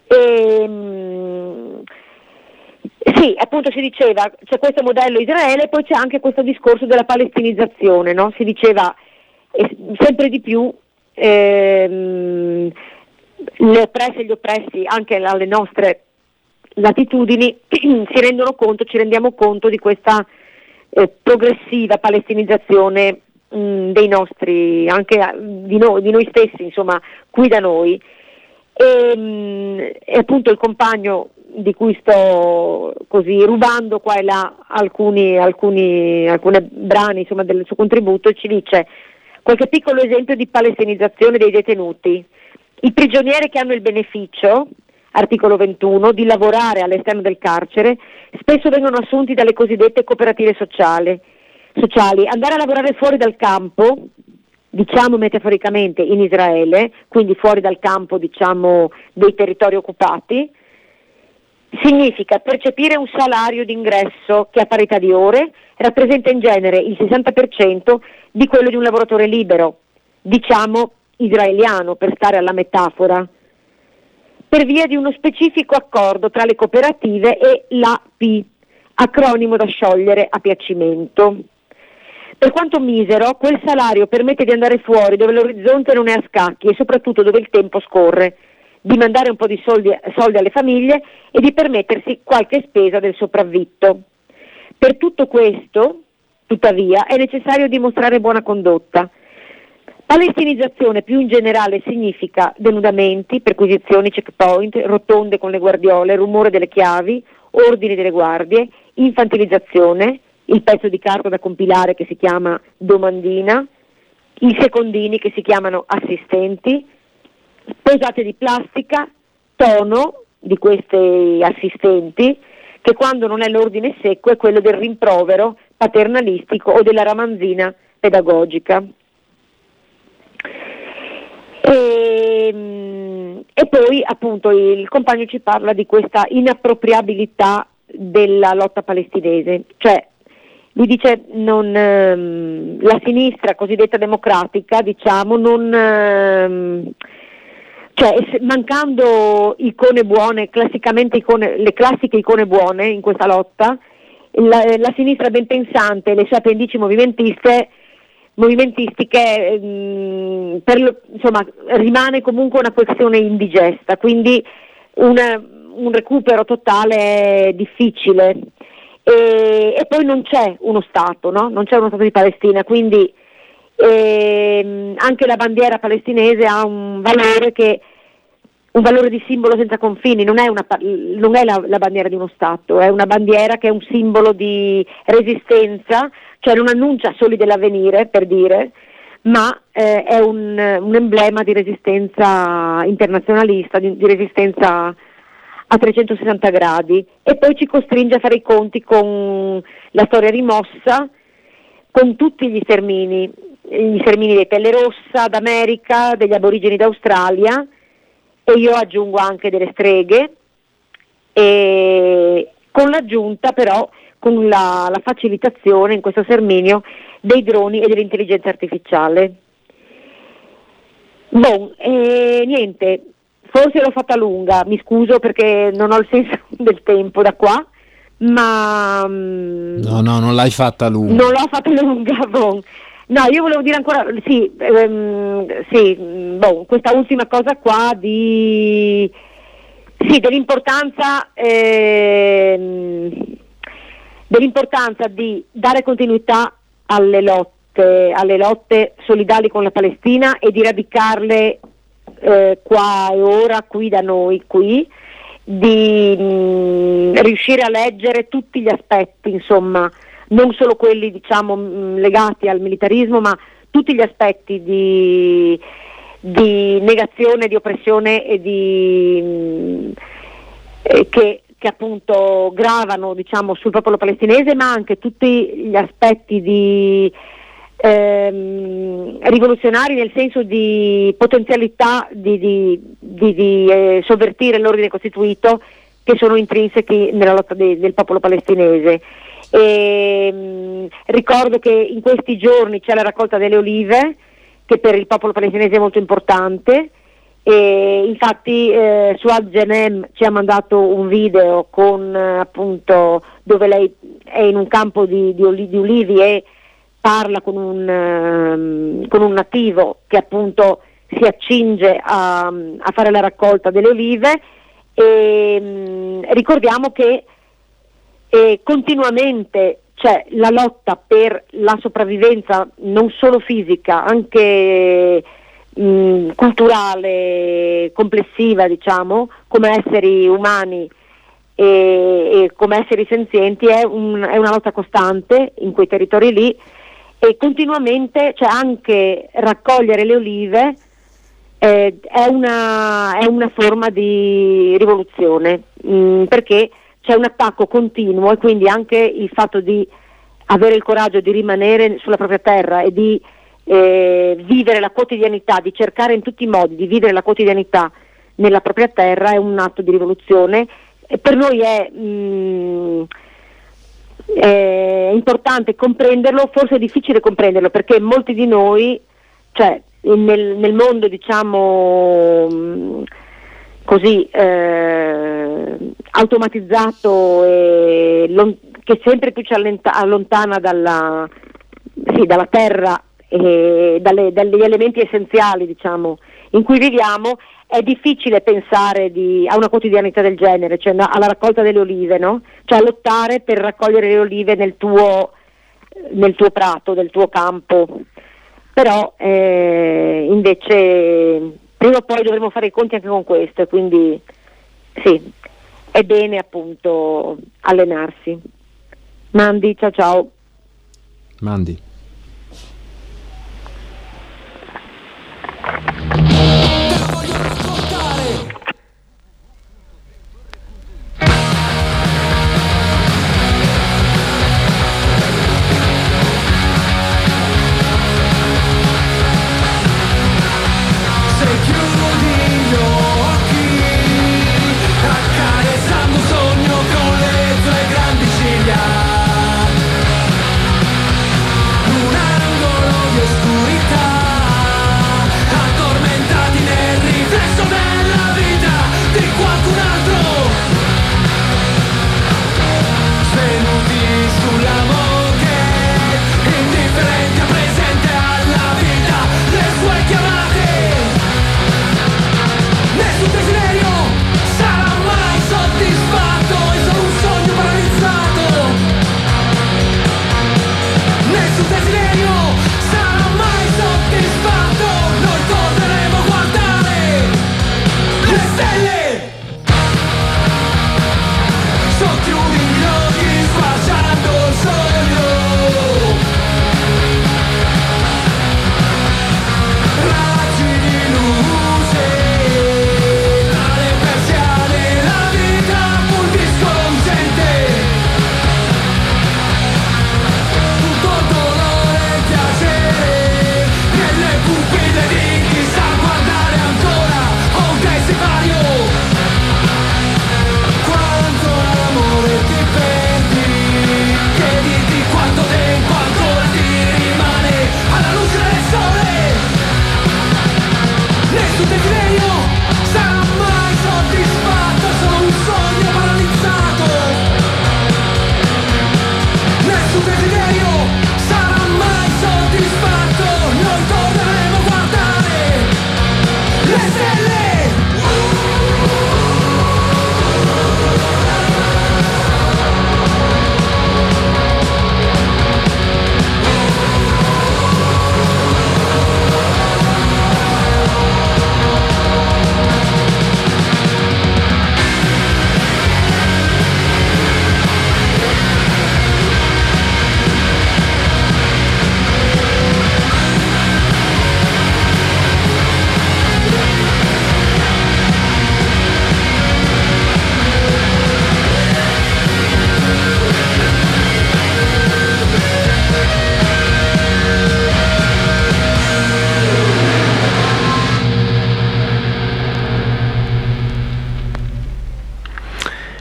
Speaker 4: Sì, appunto si diceva, c'è questo modello Israele, poi c'è anche questo discorso della palestinizzazione, no? Si diceva sempre di più le oppresse e gli oppressi anche alle nostre latitudini ci rendiamo conto di questa progressiva palestinizzazione dei nostri, anche di noi stessi, insomma, qui da noi. E appunto il compagno di cui sto così rubando qua e là alcuni brani, insomma, del suo contributo, ci dice qualche piccolo esempio di palestinizzazione dei detenuti. I prigionieri che hanno il beneficio, articolo 21, di lavorare all'esterno del carcere, spesso vengono assunti dalle cosiddette cooperative sociali. Andare a lavorare fuori dal campo, diciamo metaforicamente in Israele, quindi fuori dal campo, diciamo, dei territori occupati, significa percepire un salario d'ingresso che a parità di ore rappresenta in genere il 60% di quello di un lavoratore libero, diciamo israeliano, per stare alla metafora, per via di uno specifico accordo tra le cooperative e l'AP, acronimo da sciogliere a piacimento. Per quanto misero, quel salario permette di andare fuori dove l'orizzonte non è a scacchi e soprattutto dove il tempo scorre, di mandare un po' di soldi alle famiglie e di permettersi qualche spesa del sopravvitto. Per tutto questo, tuttavia, è necessario dimostrare buona condotta. Palestinizzazione più in generale significa denudamenti, perquisizioni, checkpoint, rotonde con le guardiole, rumore delle chiavi, ordini delle guardie, infantilizzazione, il pezzo di carta da compilare che si chiama domandina, i secondini che si chiamano assistenti, posate di plastica, tono di questi assistenti, che quando non è l'ordine secco è quello del rimprovero paternalistico o della ramanzina pedagogica. E poi appunto il compagno ci parla di questa inappropriabilità della lotta palestinese, cioè lui dice la sinistra cosiddetta democratica, diciamo, mancando icone buone, le classiche icone buone in questa lotta, la sinistra ben pensante, le sue appendici movimentistiche, insomma, rimane comunque una questione indigesta, quindi una un recupero totale è difficile, e poi non c'è uno Stato, no? Non c'è uno Stato di Palestina, quindi anche la bandiera palestinese ha un valore di simbolo senza confini, non è la bandiera di uno Stato, è una bandiera che è un simbolo di resistenza, cioè non annuncia soli dell'avvenire, per dire, ma è un emblema di resistenza internazionalista, di resistenza a 360 gradi, e poi ci costringe a fare i conti con la storia rimossa, con tutti gli stermini dei Pelle Rossa d'America, degli aborigeni d'Australia, e io aggiungo anche delle streghe, e con l'aggiunta però, con la facilitazione in questo sterminio dei droni e dell'intelligenza artificiale. Niente, forse l'ho fatta lunga, mi scuso perché non ho il senso del tempo da qua, ma
Speaker 5: no, non l'hai fatta lunga.
Speaker 4: Non l'ho fatta lunga, No, io volevo dire ancora, questa ultima cosa qua dell'importanza di dare continuità alle lotte solidali con la Palestina e di radicarle qua e ora, qui da noi, di riuscire a leggere tutti gli aspetti, insomma, non solo quelli legati al militarismo, ma tutti gli aspetti di negazione, di oppressione e che appunto gravano sul popolo palestinese, ma anche tutti gli aspetti rivoluzionari, nel senso di potenzialità di sovvertire l'ordine costituito, che sono intrinseci nella lotta del popolo palestinese. Ricordo che in questi giorni c'è la raccolta delle olive, che per il popolo palestinese è molto importante, e infatti Suad Genem ci ha mandato un video con appunto dove lei è in un campo di ulivi e parla con un nativo che appunto si accinge a fare la raccolta delle olive, e ricordiamo che continuamente c'è la lotta per la sopravvivenza non solo fisica, anche culturale, complessiva, come esseri umani e come esseri senzienti. È una lotta costante in quei territori lì, e continuamente c'è anche raccogliere le olive, è una forma di rivoluzione, perché c'è un attacco continuo, e quindi anche il fatto di avere il coraggio di rimanere sulla propria terra e di vivere la quotidianità, di cercare in tutti i modi di vivere la quotidianità nella propria terra, è un atto di rivoluzione. E per noi è importante comprenderlo, forse è difficile comprenderlo, perché molti di noi, cioè nel mondo così automatizzato e che sempre più ci allontana dalla terra e dagli elementi essenziali in cui viviamo, è difficile pensare a una quotidianità del genere, cioè alla raccolta delle olive, no? Cioè a lottare per raccogliere le olive nel tuo prato, del tuo campo. Però invece prima o poi dovremo fare i conti anche con questo, e quindi sì, è bene appunto allenarsi. Mandi, ciao.
Speaker 5: Mandi.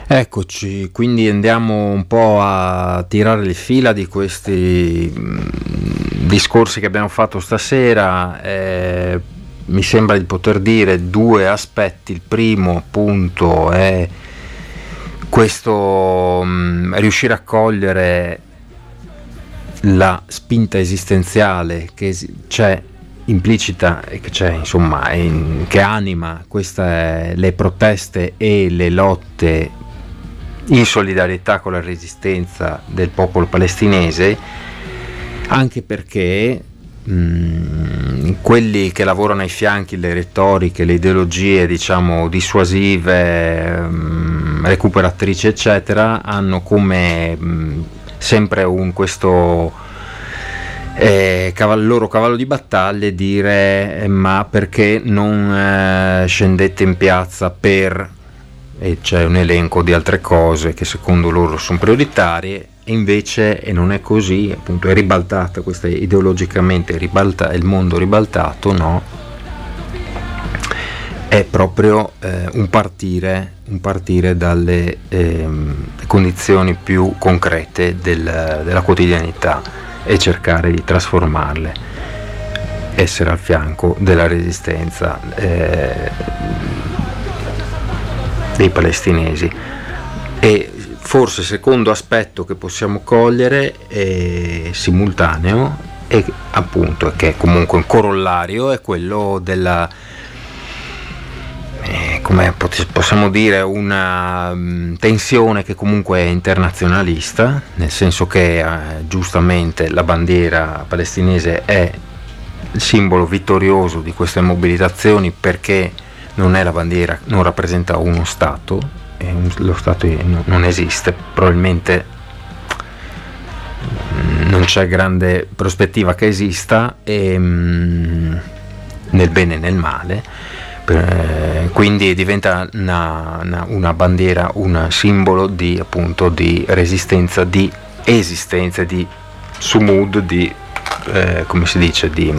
Speaker 3: Eccoci, quindi andiamo un po' a tirare le fila di questi discorsi che abbiamo fatto stasera. Mi sembra di poter dire due aspetti. Il primo appunto è questo riuscire a cogliere la spinta esistenziale che c'è implicita e che c'è, insomma, che anima le proteste e le lotte in solidarietà con la resistenza del popolo palestinese, anche perché quelli che lavorano ai fianchi, le retoriche, le ideologie diciamo dissuasive, recuperatrici eccetera, hanno come sempre questo loro cavallo di battaglia, dire ma perché non scendete in piazza per, e c'è un elenco di altre cose che secondo loro sono prioritarie, e invece non è così, appunto è ribaltata questa, ideologicamente il mondo ribaltato, no? È proprio un partire dalle condizioni più concrete della quotidianità e cercare di trasformarle, essere al fianco della resistenza dei palestinesi. E forse il secondo aspetto che possiamo cogliere è simultaneo, e appunto che è comunque un corollario, è quello della come possiamo dire una tensione che comunque è internazionalista, nel senso che giustamente la bandiera palestinese è il simbolo vittorioso di queste mobilitazioni, perché non è la bandiera, non rappresenta uno Stato, lo Stato non esiste, probabilmente non c'è grande prospettiva che esista, nel bene e nel male, quindi diventa una bandiera, un simbolo di appunto di resistenza, di esistenza, di sumud, di come si dice, di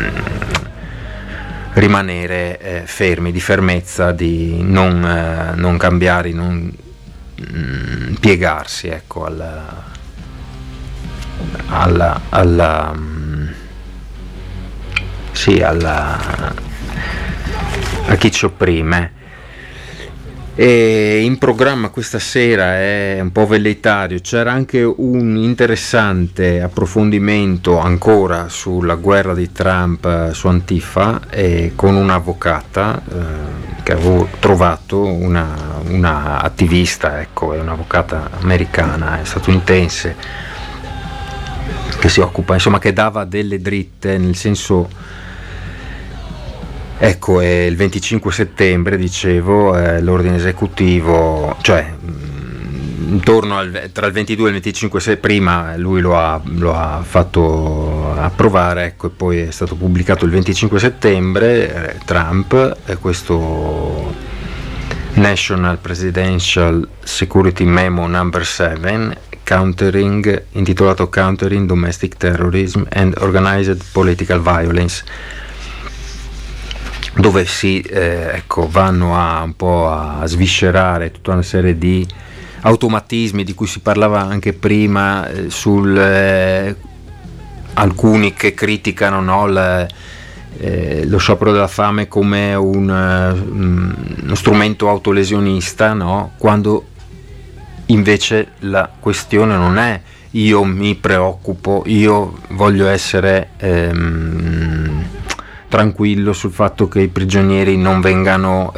Speaker 3: rimanere fermi, di fermezza, di non cambiare, non piegarsi, ecco, a chi ci opprime. E in programma questa sera è un po' velleitario, c'era anche un interessante approfondimento ancora sulla guerra di Trump su Antifa, con un'avvocata che avevo trovato, una attivista, ecco, è un'avvocata americana, statunitense, che si occupa, insomma, che dava delle dritte, nel senso, ecco, il 25 settembre, dicevo, l'ordine esecutivo, cioè intorno tra il 22 e il 25 prima lui lo ha fatto approvare, ecco, e poi è stato pubblicato il 25 settembre, Trump, questo National Presidential Security Memo Number 7, intitolato Countering Domestic Terrorism and Organized Political Violence, dove vanno un po' a sviscerare tutta una serie di automatismi di cui si parlava anche prima, alcuni che criticano, no, lo sciopero della fame come uno strumento autolesionista, no? Quando invece la questione non è io mi preoccupo, io voglio essere tranquillo sul fatto che i prigionieri non vengano,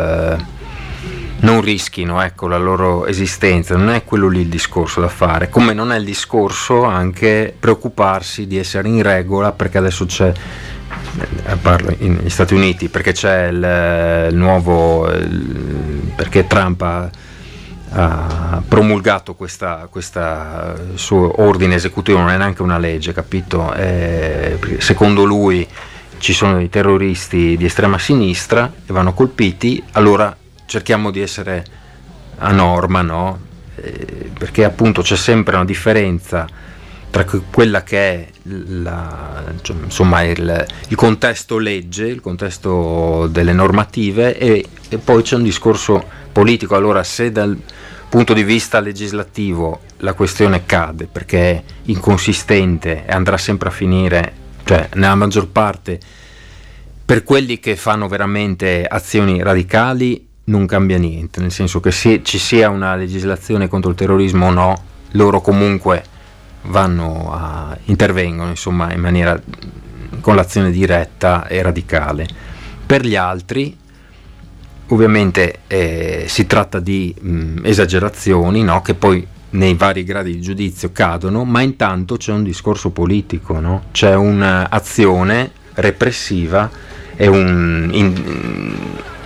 Speaker 3: non rischino, ecco, la loro esistenza. Non è quello lì il discorso da fare, come non è il discorso anche preoccuparsi di essere in regola, perché adesso c'è, parlo negli Stati Uniti, perché c'è il nuovo, perché Trump ha promulgato questo suo ordine esecutivo, non è neanche una legge, capito? Secondo lui ci sono dei terroristi di estrema sinistra e vanno colpiti, allora cerchiamo di essere a norma, no? Perché appunto c'è sempre una differenza tra quella che è insomma il contesto legge, il contesto delle normative, e poi c'è un discorso politico. Allora, se dal punto di vista legislativo la questione cade perché è inconsistente e andrà sempre a finire, cioè nella maggior parte, per quelli che fanno veramente azioni radicali non cambia niente, nel senso che se ci sia una legislazione contro il terrorismo o no, loro comunque intervengono insomma in maniera, con l'azione diretta e radicale. Per gli altri ovviamente si tratta di esagerazioni, no? Che poi nei vari gradi di giudizio cadono, ma intanto c'è un discorso politico, no? C'è un'azione repressiva e un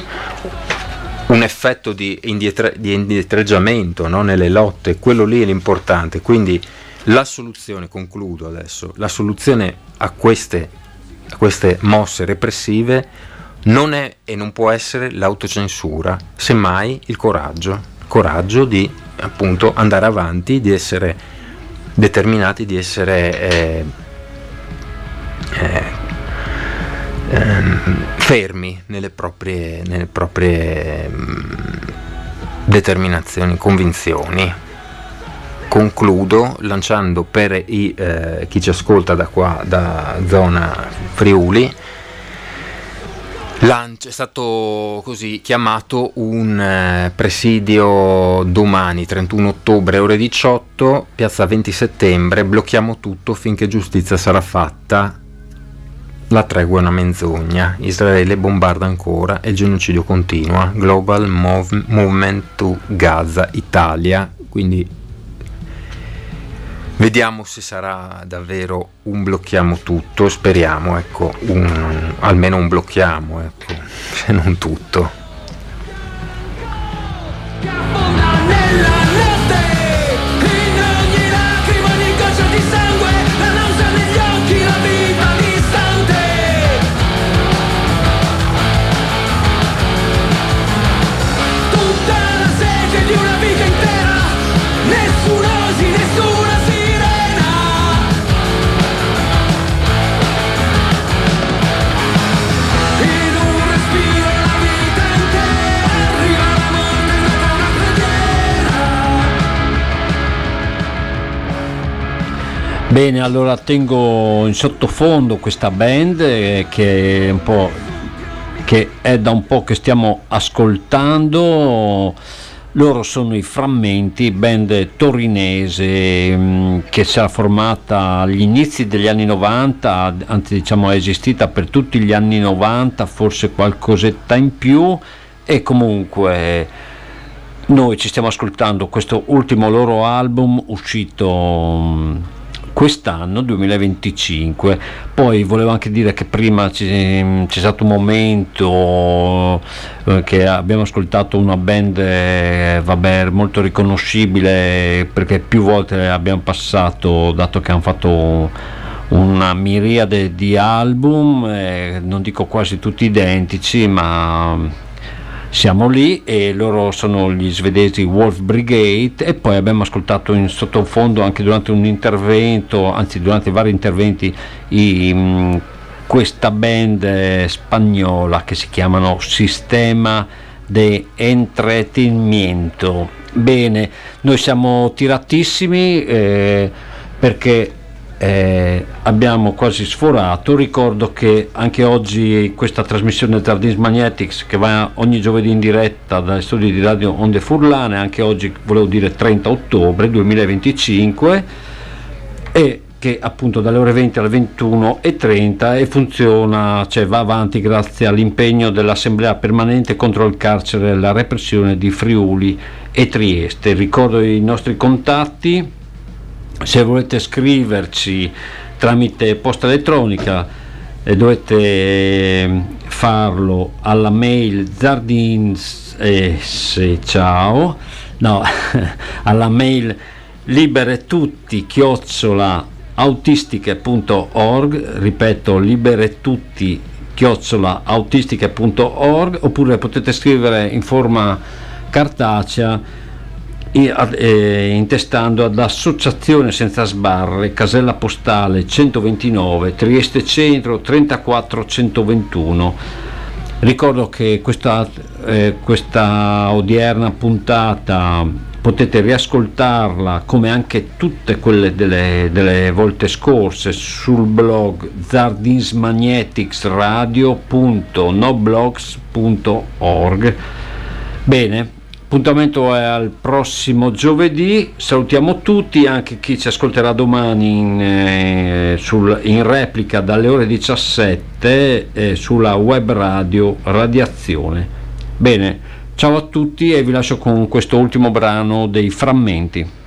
Speaker 3: effetto di indietreggiamento, no? Nelle lotte, quello lì è l'importante. Quindi la soluzione, concludo adesso, la soluzione a queste mosse repressive non è e non può essere l'autocensura, semmai il coraggio di appunto andare avanti, di essere determinati, di essere fermi nelle proprie determinazioni, convinzioni. Concludo lanciando per chi ci ascolta da qua, da zona Friuli, è stato così chiamato un presidio domani 31 ottobre ore 18, piazza 20 settembre, blocchiamo tutto finché giustizia sarà fatta, la tregua è una menzogna, Israele bombarda ancora e il genocidio continua, Global Movement to Gaza Italia. Quindi vediamo se sarà davvero un blocchiamo tutto, speriamo, ecco, almeno un blocchiamo, ecco, se non tutto.
Speaker 1: Bene, allora tengo in sottofondo questa band che è da un po' che stiamo ascoltando. Loro sono i Frammenti, band torinese che si era formata agli inizi degli anni 90, anzi diciamo è esistita per tutti gli anni 90, forse qualcosetta in più, e comunque noi ci stiamo ascoltando questo ultimo loro album uscito quest'anno 2025. Poi volevo anche dire che prima c'è stato un momento che abbiamo ascoltato una band molto riconoscibile, perché più volte abbiamo passato, dato che hanno fatto una miriade di album, non dico quasi tutti identici, ma siamo lì, e loro sono gli svedesi Wolf Brigade. E poi abbiamo ascoltato in sottofondo anche durante un intervento, anzi durante vari interventi, questa band spagnola che si chiamano Sistema de Entretenimiento. Bene, noi siamo tiratissimi perché abbiamo quasi sforato. Ricordo che anche oggi questa trasmissione Zardins Magnetics, che va ogni giovedì in diretta dagli studi di Radio Onde Furlane, anche oggi volevo dire 30 ottobre 2025, e che appunto dalle ore 20 alle 21:30 e funziona, cioè va avanti grazie all'impegno dell'Assemblea Permanente contro il carcere e la repressione di Friuli e Trieste. Ricordo i nostri contatti: se volete scriverci tramite posta elettronica dovete farlo alla mail alla mail liberetutti@autistiche.org, ripeto, liberetutti@autistiche.org, oppure potete scrivere in forma cartacea intestando ad Associazione Senza Sbarre, casella postale 129, Trieste Centro 34121. Ricordo che questa odierna puntata potete riascoltarla come anche tutte quelle delle volte scorse sul blog zardinsmagneticsradio.noblogs.org. Bene, appuntamento è al prossimo giovedì, salutiamo tutti, anche chi ci ascolterà domani in replica dalle ore 17 sulla web radio Radiazione. Bene, ciao a tutti e vi lascio con questo ultimo brano dei Frammenti.